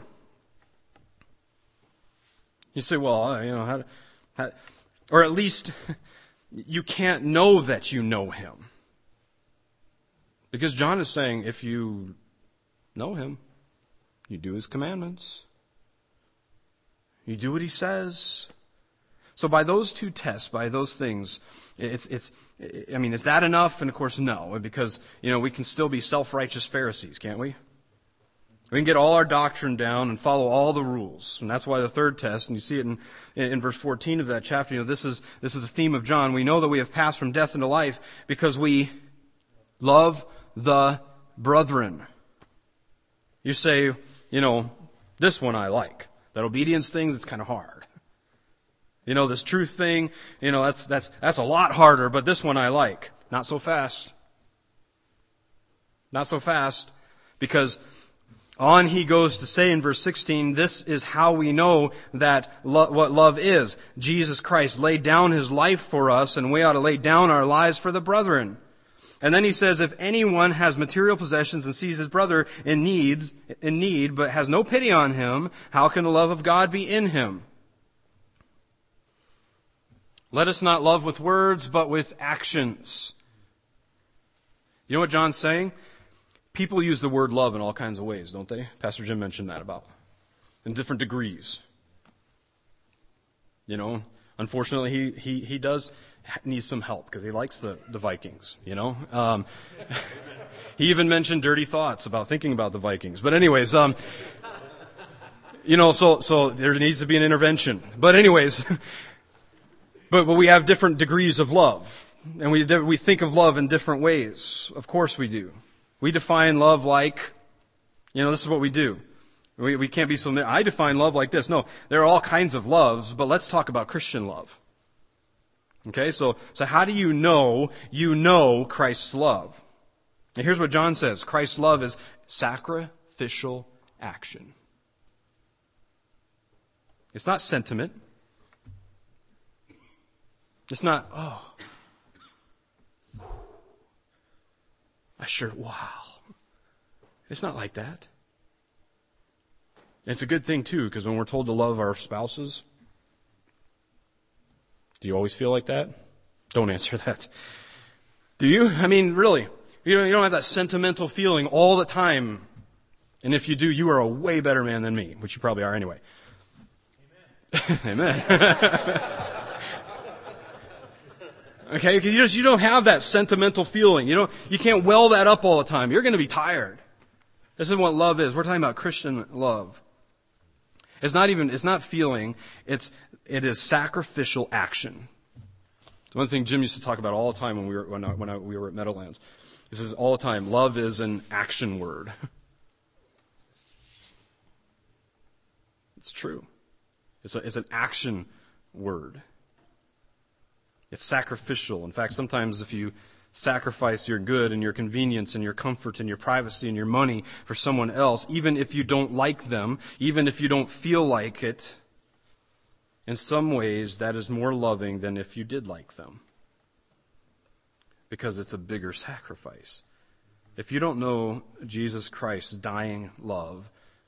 You say, well, how, or at least you can't know that you know Him. Because John is saying, if you know Him, you do His commandments. You do what He says. So by those two tests, by those things, is that enough? And of course, no, because, we can still be self-righteous Pharisees, can't we? We can get all our doctrine down and follow all the rules. And that's why the third test, and you see it in verse 14 of that chapter, this is the theme of John. We know that we have passed from death into life because we love the brethren. You say, this one I like. That obedience thing, it's kind of hard. This truth thing, that's a lot harder, but this one I like. Not so fast. Not so fast. Because on he goes to say in verse 16, this is how we know that what love is. Jesus Christ laid down His life for us, and we ought to lay down our lives for the brethren. And then he says, if anyone has material possessions and sees his brother in need, but has no pity on him, how can the love of God be in him? Let us not love with words, but with actions. You know what John's saying? People use the word love in all kinds of ways, don't they? Pastor Jim mentioned that in different degrees. Unfortunately, he does need some help because he likes the Vikings, He even mentioned dirty thoughts about thinking about the Vikings. But anyways, so there needs to be an intervention. But anyways, But we have different degrees of love. And we think of love in different ways. Of course we do. We define love like, this is what we do. We can't be so, I define love like this. No, there are all kinds of loves, but let's talk about Christian love. Okay, so how do you know Christ's love? And here's what John says. Christ's love is sacrificial action. It's not sentiment. It's not, wow. It's not like that. It's a good thing, too, because when we're told to love our spouses, do you always feel like that? Don't answer that. Do you? Really. You don't have that sentimental feeling all the time. And if you do, you are a way better man than me, which you probably are anyway. Amen. Amen. Okay? Because you don't have that sentimental feeling. You can't well that up all the time. You're going to be tired. This is what love is. We're talking about Christian love. It's not feeling, it is sacrificial action. One thing Jim used to talk about all the time when we were at Meadowlands. He says all the time, love is an action word. It's true. It's an action word. It's sacrificial. In fact, sometimes if you sacrifice your good and your convenience and your comfort and your privacy and your money for someone else, even if you don't like them, even if you don't feel like it, in some ways that is more loving than if you did like them. Because it's a bigger sacrifice. If you don't know Jesus Christ's dying love,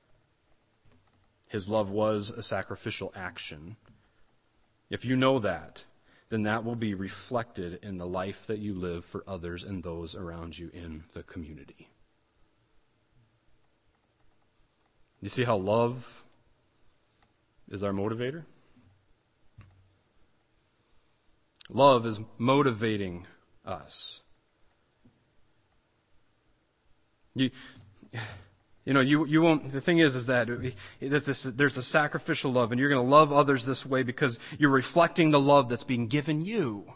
His love was a sacrificial action. If you know that, then that will be reflected in the life that you live for others and those around you in the community. You see how love is our motivator? Love is motivating us. You won't. The thing is that there's a sacrificial love, and you're going to love others this way because you're reflecting the love that's being given you.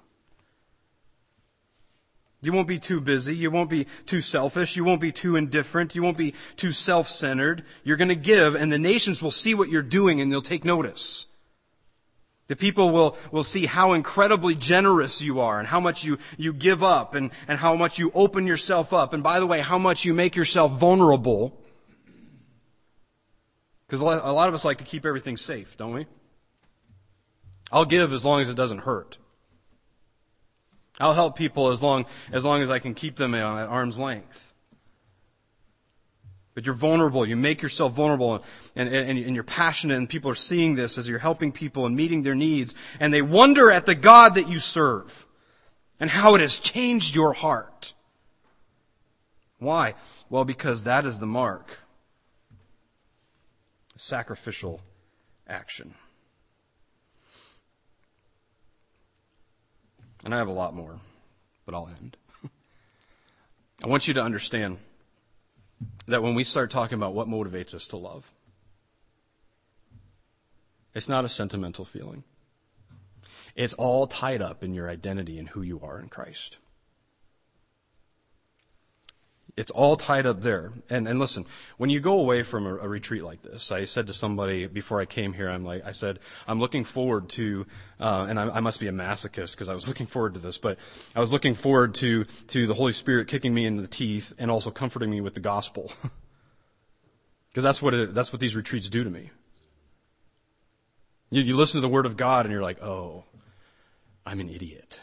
You won't be too busy. You won't be too selfish. You won't be too indifferent. You won't be too self-centered. You're going to give, and the nations will see what you're doing, and they'll take notice. The people will see how incredibly generous you are and how much you give up and how much you open yourself up. And by the way, how much you make yourself vulnerable. Because a lot of us like to keep everything safe, don't we? I'll give as long as it doesn't hurt. I'll help people as long as I can keep them at arm's length. But you're vulnerable. You make yourself vulnerable, and you're passionate, and people are seeing this as you're helping people and meeting their needs, and they wonder at the God that you serve and how it has changed your heart. Why? Well, because that is the mark. Sacrificial action. And I have a lot more, but I'll end. I want you to understand that when we start talking about what motivates us to love, it's not a sentimental feeling. It's all tied up in your identity and who you are in Christ. It's all tied up there. And listen, when you go away from a retreat like this, I said to somebody before I came here, I'm looking forward to, and I must be a masochist because I was looking forward to this, but I was looking forward to the Holy Spirit kicking me in the teeth and also comforting me with the gospel. Because that's what these retreats do to me. You listen to the Word of God and you're like, oh, I'm an idiot.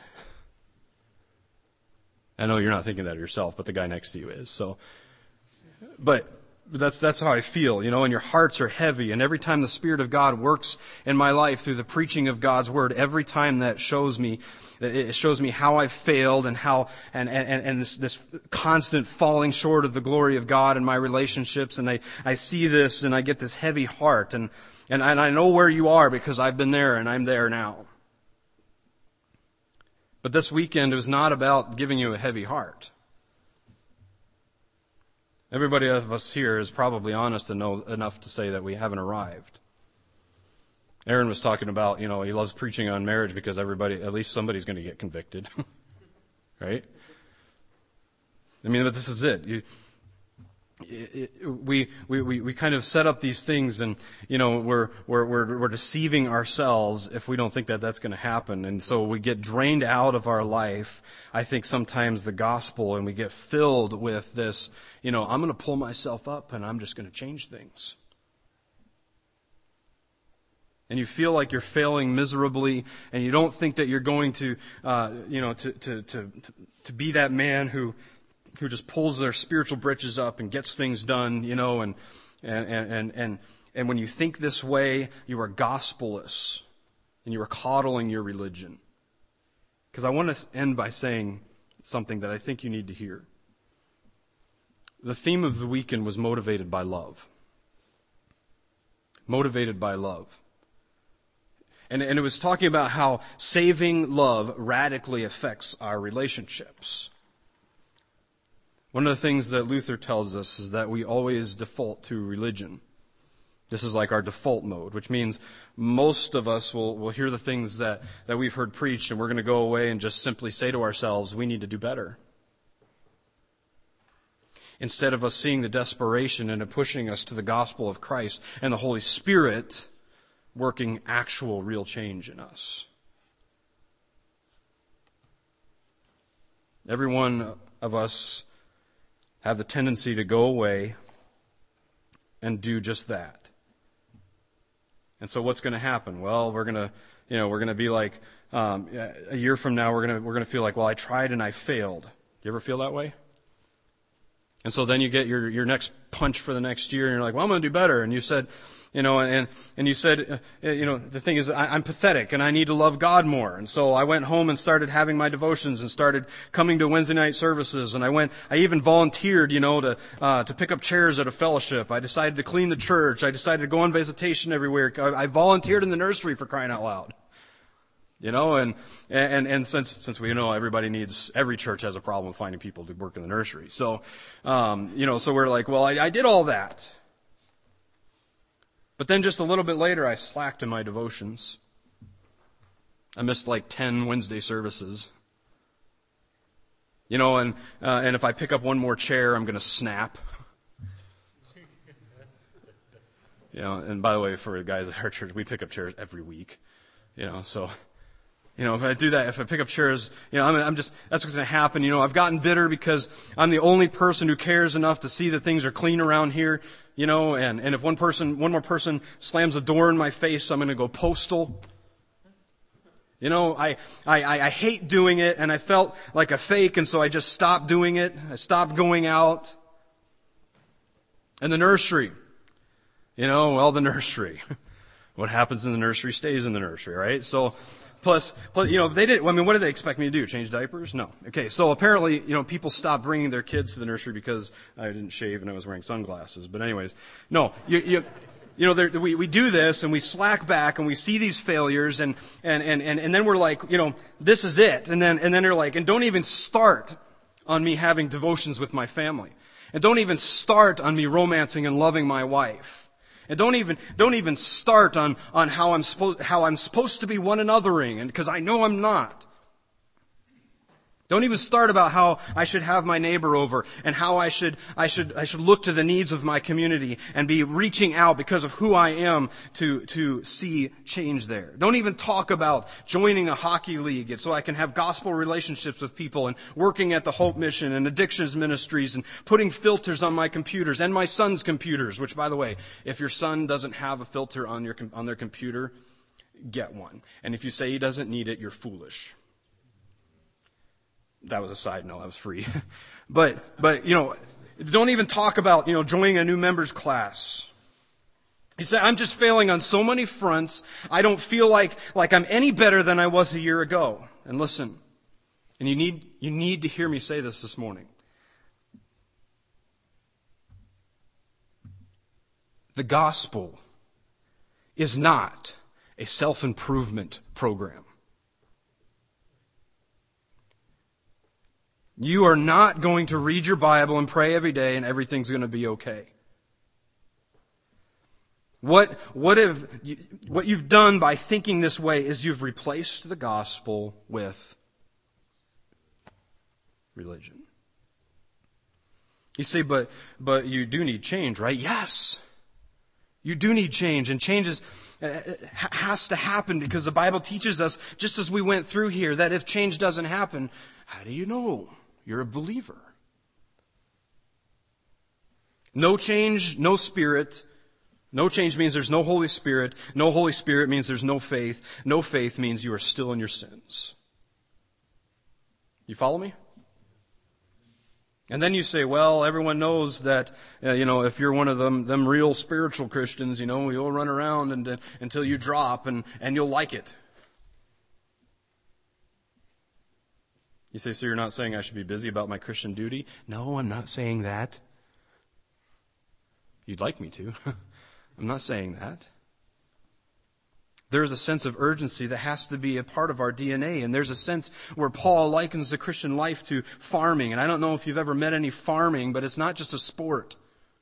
I know you're not thinking that of yourself, but the guy next to you is. But that's how I feel, and your hearts are heavy. And every time the Spirit of God works in my life through the preaching of God's Word, every time it shows me how I've failed and how, and this constant falling short of the glory of God in my relationships. And I see this and I get this heavy heart. And I know where you are because I've been there and I'm there now. But this weekend was not about giving you a heavy heart. Everybody of us here is probably honest enough to say that we haven't arrived. Aaron was talking about, he loves preaching on marriage because at least somebody's going to get convicted. Right? But this is it. We kind of set up these things, and we're deceiving ourselves if we don't think that that's going to happen, and so we get drained out of our life. I think sometimes the gospel, and we get filled with this. I'm going to pull myself up, and I'm just going to change things. And you feel like you're failing miserably, and you don't think that you're going to be that man who just pulls their spiritual britches up and gets things done, and when you think this way, you are gospelless, and you are coddling your religion. Because I want to end by saying something that I think you need to hear. The theme of the weekend was motivated by love. Motivated by love. And it was talking about how saving love radically affects our relationships. One of the things that Luther tells us is that we always default to religion. This is like our default mode, which means most of us will hear the things that we've heard preached, and we're going to go away and just simply say to ourselves, we need to do better. Instead of us seeing the desperation and it pushing us to the gospel of Christ and the Holy Spirit working actual real change in us. Every one of us have the tendency to go away and do just that. And so what's going to happen? Well, we're going to be like, a year from now, we're going to feel like, well, I tried and I failed. You ever feel that way? And so then you get your next punch for the next year, and you're like, well, I'm going to do better. And you said, and you said, the thing is, I'm pathetic, and I need to love God more. And so I went home and started having my devotions and started coming to Wednesday night services. And I even volunteered, to pick up chairs at a fellowship. I decided to clean the church. I decided to go on visitation everywhere. I volunteered in the nursery, for crying out loud. And since we know every church has a problem with finding people to work in the nursery. So, so we're like, well, I did all that. But then just a little bit later, I slacked in my devotions. I missed like 10 Wednesday services. And if I pick up one more chair, I'm going to snap. And by the way, for the guys at our church, we pick up chairs every week. So... if I do that, if I pick up chairs, that's what's going to happen. I've gotten bitter because I'm the only person who cares enough to see that things are clean around here, and if one more person slams a door in my face, I'm going to go postal. I hate doing it, and I felt like a fake, and so I just stopped doing it. I stopped going out. And the nursery, the nursery. What happens in the nursery stays in the nursery, right? So, Plus, they didn't, what did they expect me to do? Change diapers? No. Okay, so apparently, people stopped bringing their kids to the nursery because I didn't shave and I was wearing sunglasses. But anyways, no, we do this and we slack back and we see these failures and then we're like, this is it. And then they're like, and don't even start on me having devotions with my family. And don't even start on me romancing and loving my wife. And don't even start on how I'm supposed to be one anothering, and because I know I'm not. Don't even start about how I should have my neighbor over and how I should look to the needs of my community and be reaching out because of who I am to see change there. Don't even talk about joining a hockey league so I can have gospel relationships with people and working at the Hope Mission and addictions ministries and putting filters on my computers and my son's computers, which, by the way, if your son doesn't have a filter on their computer, get one. And if you say he doesn't need it, you're foolish. That was a side note. That was free. But don't even talk about, joining a new members class. You say, I'm just failing on so many fronts. I don't feel like I'm any better than I was a year ago. And listen, and you need to hear me say this morning. The gospel is not a self-improvement program. You are not going to read your Bible and pray every day and everything's going to be okay. What you've done by thinking this way is you've replaced the gospel with religion. You say, but you do need change, right? Yes. You do need change, and change has to happen because the Bible teaches us, just as we went through here, that if change doesn't happen, how do you know you're a believer? No change, no Spirit. No change means there's no Holy Spirit. No Holy Spirit means there's no faith. No faith means you are still in your sins. You follow me? And then you say, well, everyone knows that, if you're one of them real spiritual Christians, you'll run around until you drop and you'll like it. You say, so you're not saying I should be busy about my Christian duty? No, I'm not saying that. You'd like me to. I'm not saying that. There's a sense of urgency that has to be a part of our DNA. And there's a sense where Paul likens the Christian life to farming. And I don't know if you've ever met any farming, but it's not just a sport.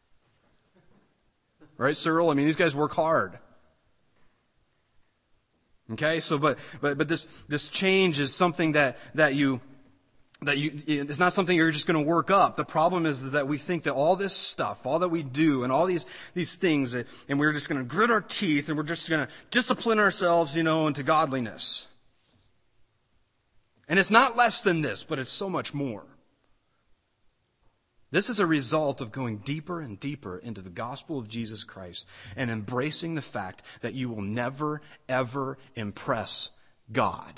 Right, Cyril? I mean, these guys work hard. Okay, so but this change is something that you it's not something you're just going to work up. The problem is that we think that all this stuff, all that we do, and all these things, and we're just going to grit our teeth, and we're just going to discipline ourselves, into godliness. And it's not less than this, but it's so much more. This is a result of going deeper and deeper into the gospel of Jesus Christ and embracing the fact that you will never, ever impress God.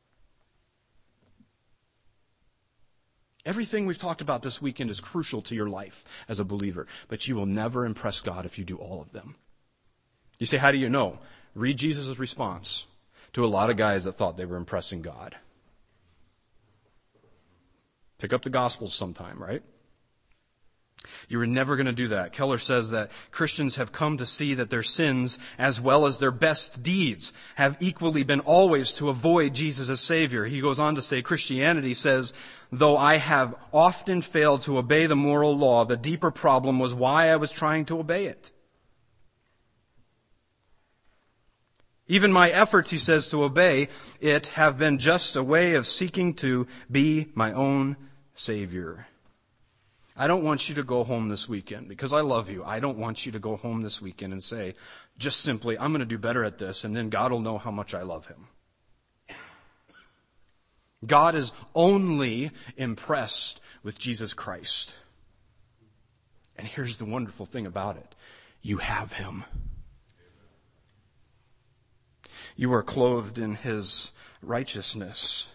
Everything we've talked about this weekend is crucial to your life as a believer, but you will never impress God if you do all of them. You say, how do you know? Read Jesus' response to a lot of guys that thought they were impressing God. Pick up the Gospels sometime, right? You were never going to do that. Keller says that Christians have come to see that their sins, as well as their best deeds, have equally been always to avoid Jesus as Savior. He goes on to say, Christianity says, though I have often failed to obey the moral law, the deeper problem was why I was trying to obey it. Even my efforts, he says, to obey it have been just a way of seeking to be my own Savior. I don't want you to go home this weekend, because I love you. I don't want you to go home this weekend and say, just simply, I'm going to do better at this, and then God will know how much I love him. God is only impressed with Jesus Christ. And here's the wonderful thing about it. You have him. You are clothed in his righteousness.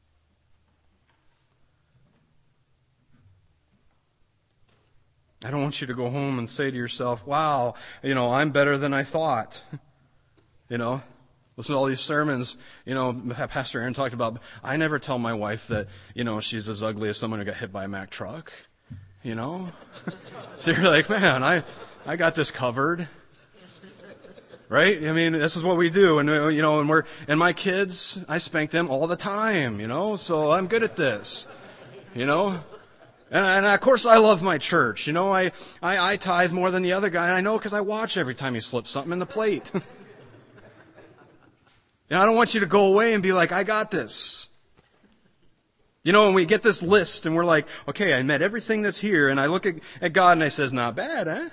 I don't want you to go home and say to yourself, wow, I'm better than I thought. Listen to all these sermons, Pastor Aaron talked about, I never tell my wife that, she's as ugly as someone who got hit by a Mack truck, So you're like, man, I got this covered. Right? I mean, this is what we do. And my kids, I spank them all the time, so I'm good at this, And of course I love my church. I tithe more than the other guy, and I know because I watch every time he slips something in the plate. I don't want you to go away and be like, I got this. And we get this list and we're like, okay, I met everything that's here, and I look at God and I says, not bad, eh?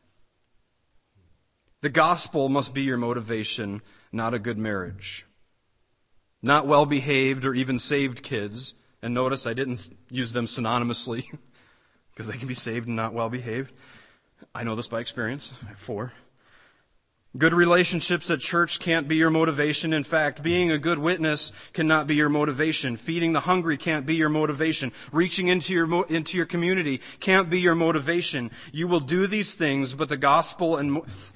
The gospel must be your motivation, not a good marriage. Not well-behaved or even saved kids. And notice I didn't use them synonymously because they can be saved and not well-behaved. I know this by experience. I have 4. Good relationships at church can't be your motivation. In fact, being a good witness cannot be your motivation. Feeding the hungry can't be your motivation. Reaching into your community can't be your motivation. You will do these things, but the gospel and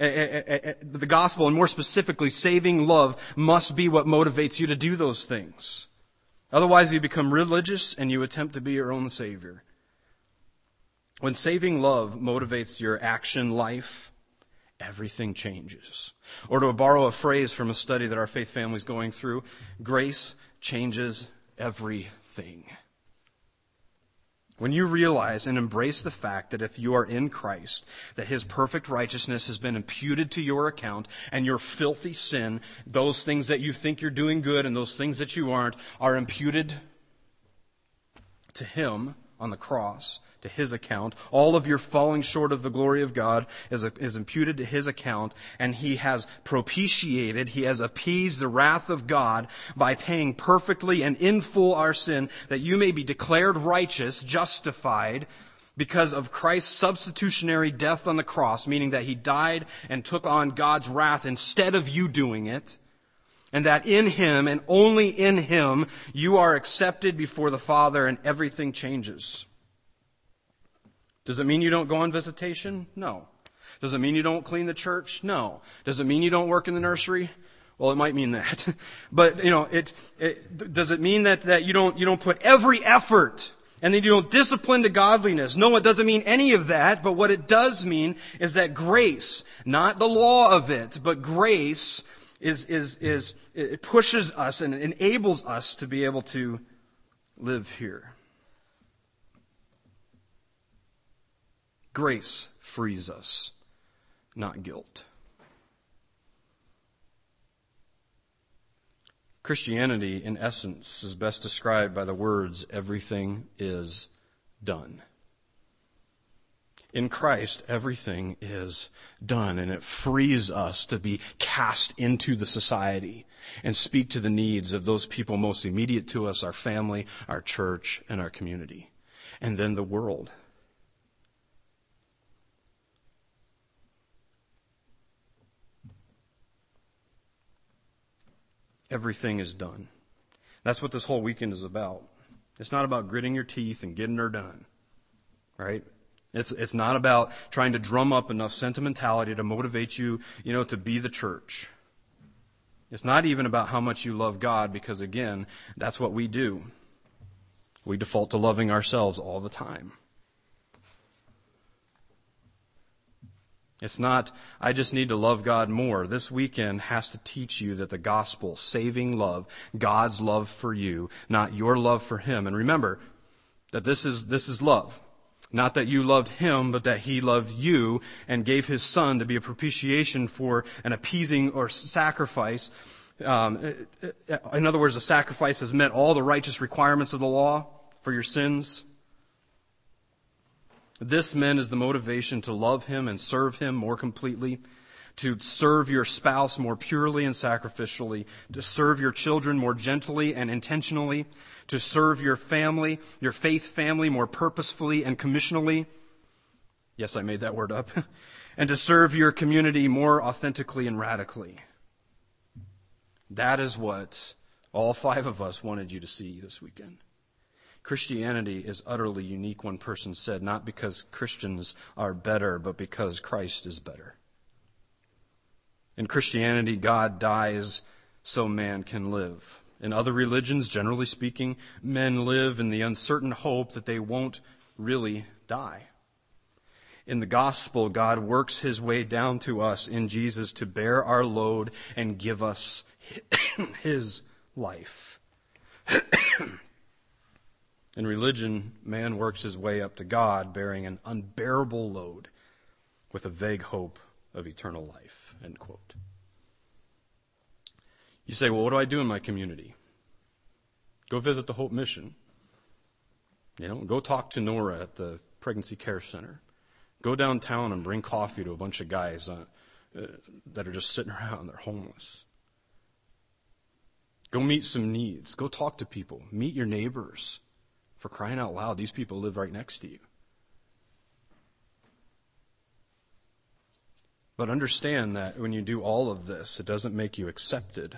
more specifically saving love must be what motivates you to do those things. Otherwise, you become religious and you attempt to be your own savior. When saving love motivates your action life, everything changes. Or to borrow a phrase from a study that our faith family is going through, grace changes everything. When you realize and embrace the fact that if you are in Christ, that his perfect righteousness has been imputed to your account, and your filthy sin, those things that you think you're doing good and those things that you aren't, are imputed to him on the cross, to his account. All of your falling short of the glory of God is imputed to his account, and he has propitiated, he has appeased the wrath of God by paying perfectly and in full our sin, that you may be declared righteous, justified, because of Christ's substitutionary death on the cross, meaning that he died and took on God's wrath instead of you doing it. And that in him and only in him you are accepted before the Father, and everything changes. Does it mean you don't go on visitation? No. Does it mean you don't clean the church? No. Does it mean you don't work in the nursery? Well, it might mean that. But, does it mean that you don't put every effort and then you don't discipline to godliness? No, it doesn't mean any of that. But what it does mean is that grace, not the law of it, but grace it pushes us and enables us to be able to live here. Grace frees us, not guilt. Christianity, in essence, is best described by the words, everything is done. In Christ, everything is done, and it frees us to be cast into the society and speak to the needs of those people most immediate to us, our family, our church, and our community, and then the world. Everything is done. That's what this whole weekend is about. It's not about gritting your teeth and getting her done, right? It's not about trying to drum up enough sentimentality to motivate you, to be the church. It's not even about how much you love God, because again, that's what we do. We default to loving ourselves all the time. It's not, I just need to love God more. This weekend has to teach you that the gospel, saving love, God's love for you, not your love for Him. And remember that this is love. Not that you loved Him, but that He loved you and gave His Son to be a propitiation for an appeasing or sacrifice. In other words, the sacrifice has met all the righteous requirements of the law for your sins. This, men, is the motivation to love Him and serve Him more completely, to serve your spouse more purely and sacrificially, to serve your children more gently and intentionally, to serve your family, your faith family, more purposefully and commissionally. Yes, I made that word up. And to serve your community more authentically and radically. That is what all 5 of us wanted you to see this weekend. Christianity is utterly unique, one person said, not because Christians are better, but because Christ is better. In Christianity, God dies so man can live. In other religions, generally speaking, men live in the uncertain hope that they won't really die. In the gospel, God works His way down to us in Jesus to bear our load and give us His life. In religion, man works his way up to God, bearing an unbearable load with a vague hope of eternal life. End quote. You say, well, what do I do in my community? Go visit the Hope Mission. Go talk to Nora at the Pregnancy Care Center. Go downtown and bring coffee to a bunch of guys that are just sitting around. They're homeless. Go meet some needs. Go talk to people. Meet your neighbors. For crying out loud, these people live right next to you. But understand that when you do all of this, it doesn't make you accepted.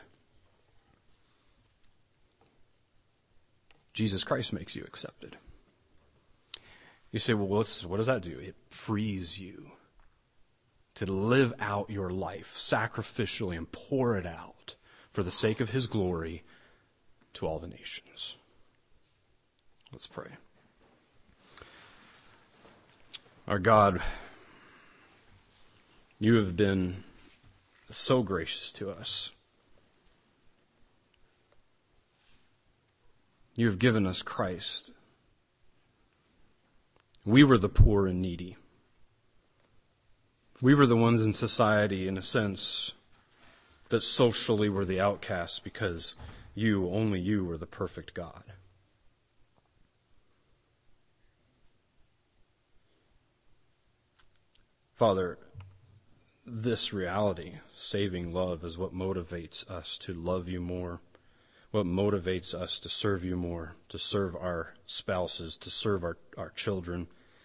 Jesus Christ makes you accepted. You say, well, what does that do? It frees you to live out your life sacrificially and pour it out for the sake of His glory to all the nations. Let's pray. Our God, You have been so gracious to us. You have given us Christ. We were the poor and needy. We were the ones in society, in a sense, that socially were the outcasts because only you were the perfect God. Father, this reality, saving love, is what motivates us to love You more, what motivates us to serve You more, to serve our spouses, to serve our children,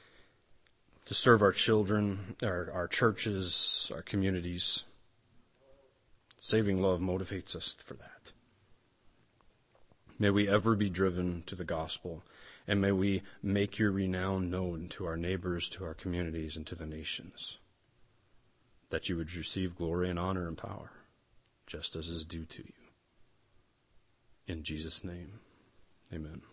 our churches, our communities. Saving love motivates us for that. May we ever be driven to the gospel, and may we make Your renown known to our neighbors, to our communities, and to the nations, that You would receive glory and honor and power, just as is due to You. In Jesus' name, amen.